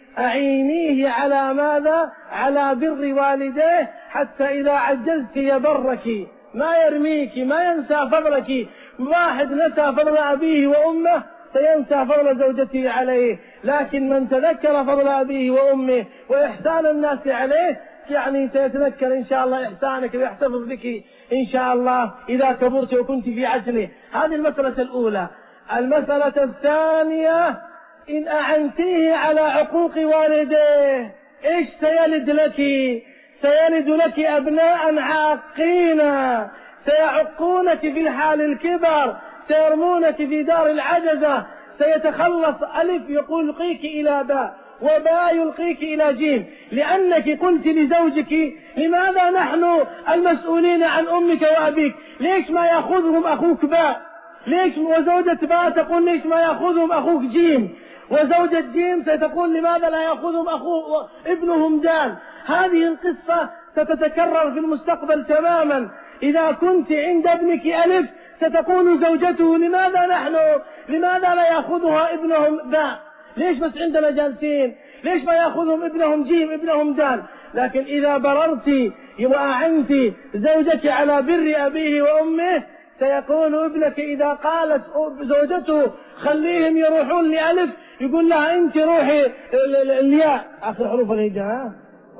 أعينيه على ماذا؟ على بر والديه، حتى إذا عجزت يبرك، ما يرميك، ما ينسى فضلك. واحد نسى فضل أبيه وأمه سينسى فضل زوجته عليه، لكن من تذكر فضل أبيه وأمه وإحسان الناس عليه يعني سيتذكر إن شاء الله إحسانك ويحتفظ بك إن شاء الله إذا كبرت وكنت في عجله. هذه المسألة الأولى. المسألة الثانية، إن أعنتيه على عقوق والديه إيش سيلد لك؟ سيلد لك أبناء عاقين سيعقونك في حال الكبر، سيرمونك في دار العجزة. سيتخلص ألف يلقيك إلى باء وباء يلقيك إلى جيم، لأنك قلت لزوجك لماذا نحن المسؤولين عن أمك وأبيك؟ ليش ما يأخذهم أخوك باء؟ ليش؟ وزوجة باء تقول ليش ما يأخذهم أخوك جيم؟ وزوجة جيم ستقول لماذا لا يأخذهم ابنهم دال؟ هذه القصة ستتكرر في المستقبل تماما. إذا كنت عند ابنك ألف ستقول زوجته لماذا لا يأخذها ابنهم باء؟ ليش بس عندنا جالسين؟ ليش ما يأخذهم ابنهم جيم ابنهم دال؟ لكن إذا بررت وأعنت زوجك على بر أبيه وأمه سيقول ابنك إذا قالت زوجته خليهم يروحون لألف يقول لها أنت روحي الياء آخر حروف الهجاء.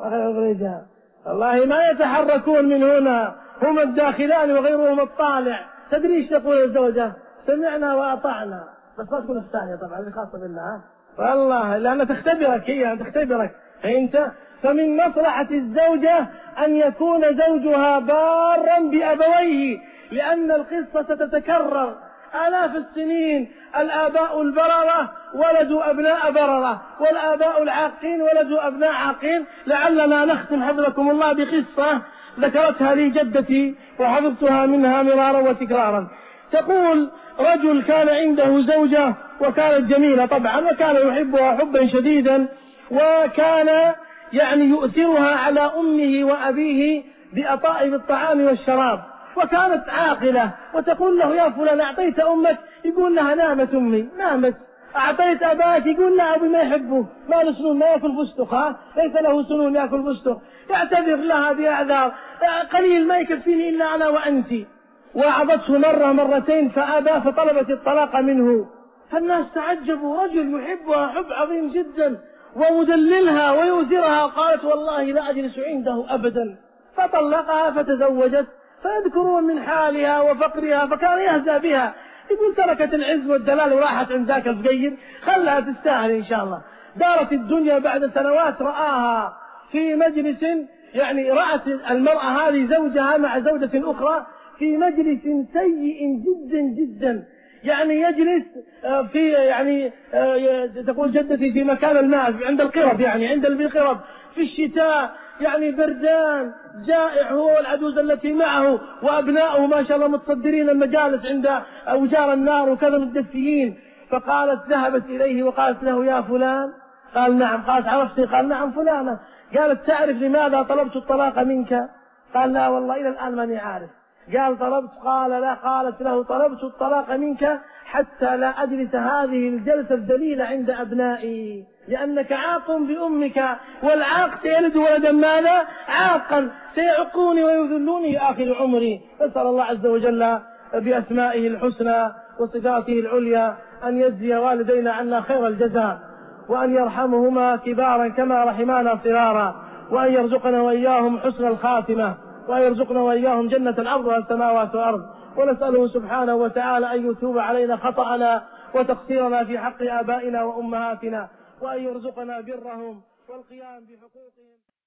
والله ما يتحركون من هنا، هم الداخلان وغيرهم الطالع. تدري ايش تقول الزوجة؟ سمعنا وأطعنا، بس ما تكون الثانية طبعا هذه خاصة بالله. والله لأنها تختبرك، هي تختبرك أنت. فمن مصلحة الزوجة أن يكون زوجها بارا بأبويه، لأن القصة ستتكرر آلاف السنين. الآباء البررة ولدوا أبناء بررة، والآباء العاقين ولدوا أبناء عاقين. لعلنا نختم حفظكم الله بقصة ذكرتها لي جدتي وحفظتها منها مرارا وتكرارا. تقول رجل كان عنده زوجة وكانت جميلة طبعا، وكان يحبها حبا شديدا، وكان يعني يؤثرها على أمه وأبيه بأطائب الطعام والشراب، وكانت عاقلة. وتقول له يا فلان أعطيت أمك؟ يقول لها نامت أمي نامت. أعطيت أباك؟ يقول لا أبي ما يحبه، ما له سنون، ما يأكل فستق، ليس له سنون يأكل فستق. يعتذر لها بأعذار، قليل ما يكفيني إلا أنا وأنت. وعظته مرة مرتين فأبى، فطلبت الطلاق منه. فالناس تعجبوا، رجل يحبها حب عظيم جدا ومدللها ويؤثرها. قالت والله لا أجلس عنده أبدا. فطلقها فتزوجت. فيذكرون من حالها وفقرها فكان يهزأ بها، يقول تركت العز والدلال وراحت عند ذاك الفقير، خلها تستاهل إن شاء الله. دارت الدنيا بعد سنوات رآها في مجلس، يعني رأت المرأة هذه زوجها مع زوجة أخرى في مجلس سيء جدا جدا، يعني يجلس في يعني تقول جدتي في مكان الماء عند القرب، يعني عند القرب في الشتاء، يعني بردان جائع هو والعجوز التي معه وأبنائه ما شاء الله متصدرين المجالس عند أوجار النار وكذا متدفيين. فقالت ذهبت إليه وقالت له يا فلان؟ قال نعم. قالت عرفتي؟ قال نعم فلانة. قالت تعرف لماذا طلبت الطلاق منك؟ قال لا والله إلى الآن ماني عارف. قالت له طلبت الطلاق منك حتى لا أجلس هذه الجلسة الذليلة عند أبنائي، لأنك عاق بأمك، والعاق سيلد ولدا ماذا؟ عاقا سيعقوني ويذلوني في آخر عمري. نسأل الله عز وجل بأسمائه الحسنى وصفاته العليا أن يجزي والدينا عنا خير الجزاء، وأن يرحمهما كبارا كما رحمانا صغارا، وأن يرزقنا وإياهم حسن الخاتمة، وأن يرزقنا وإياهم جنة عرضها السماوات والأرض. ونسأله سبحانه وتعالى أن يتوب علينا خطأنا وتقصيرنا في حق آبائنا وأمهاتنا، وأن يرزقنا برهم والقيام بحقوقهم.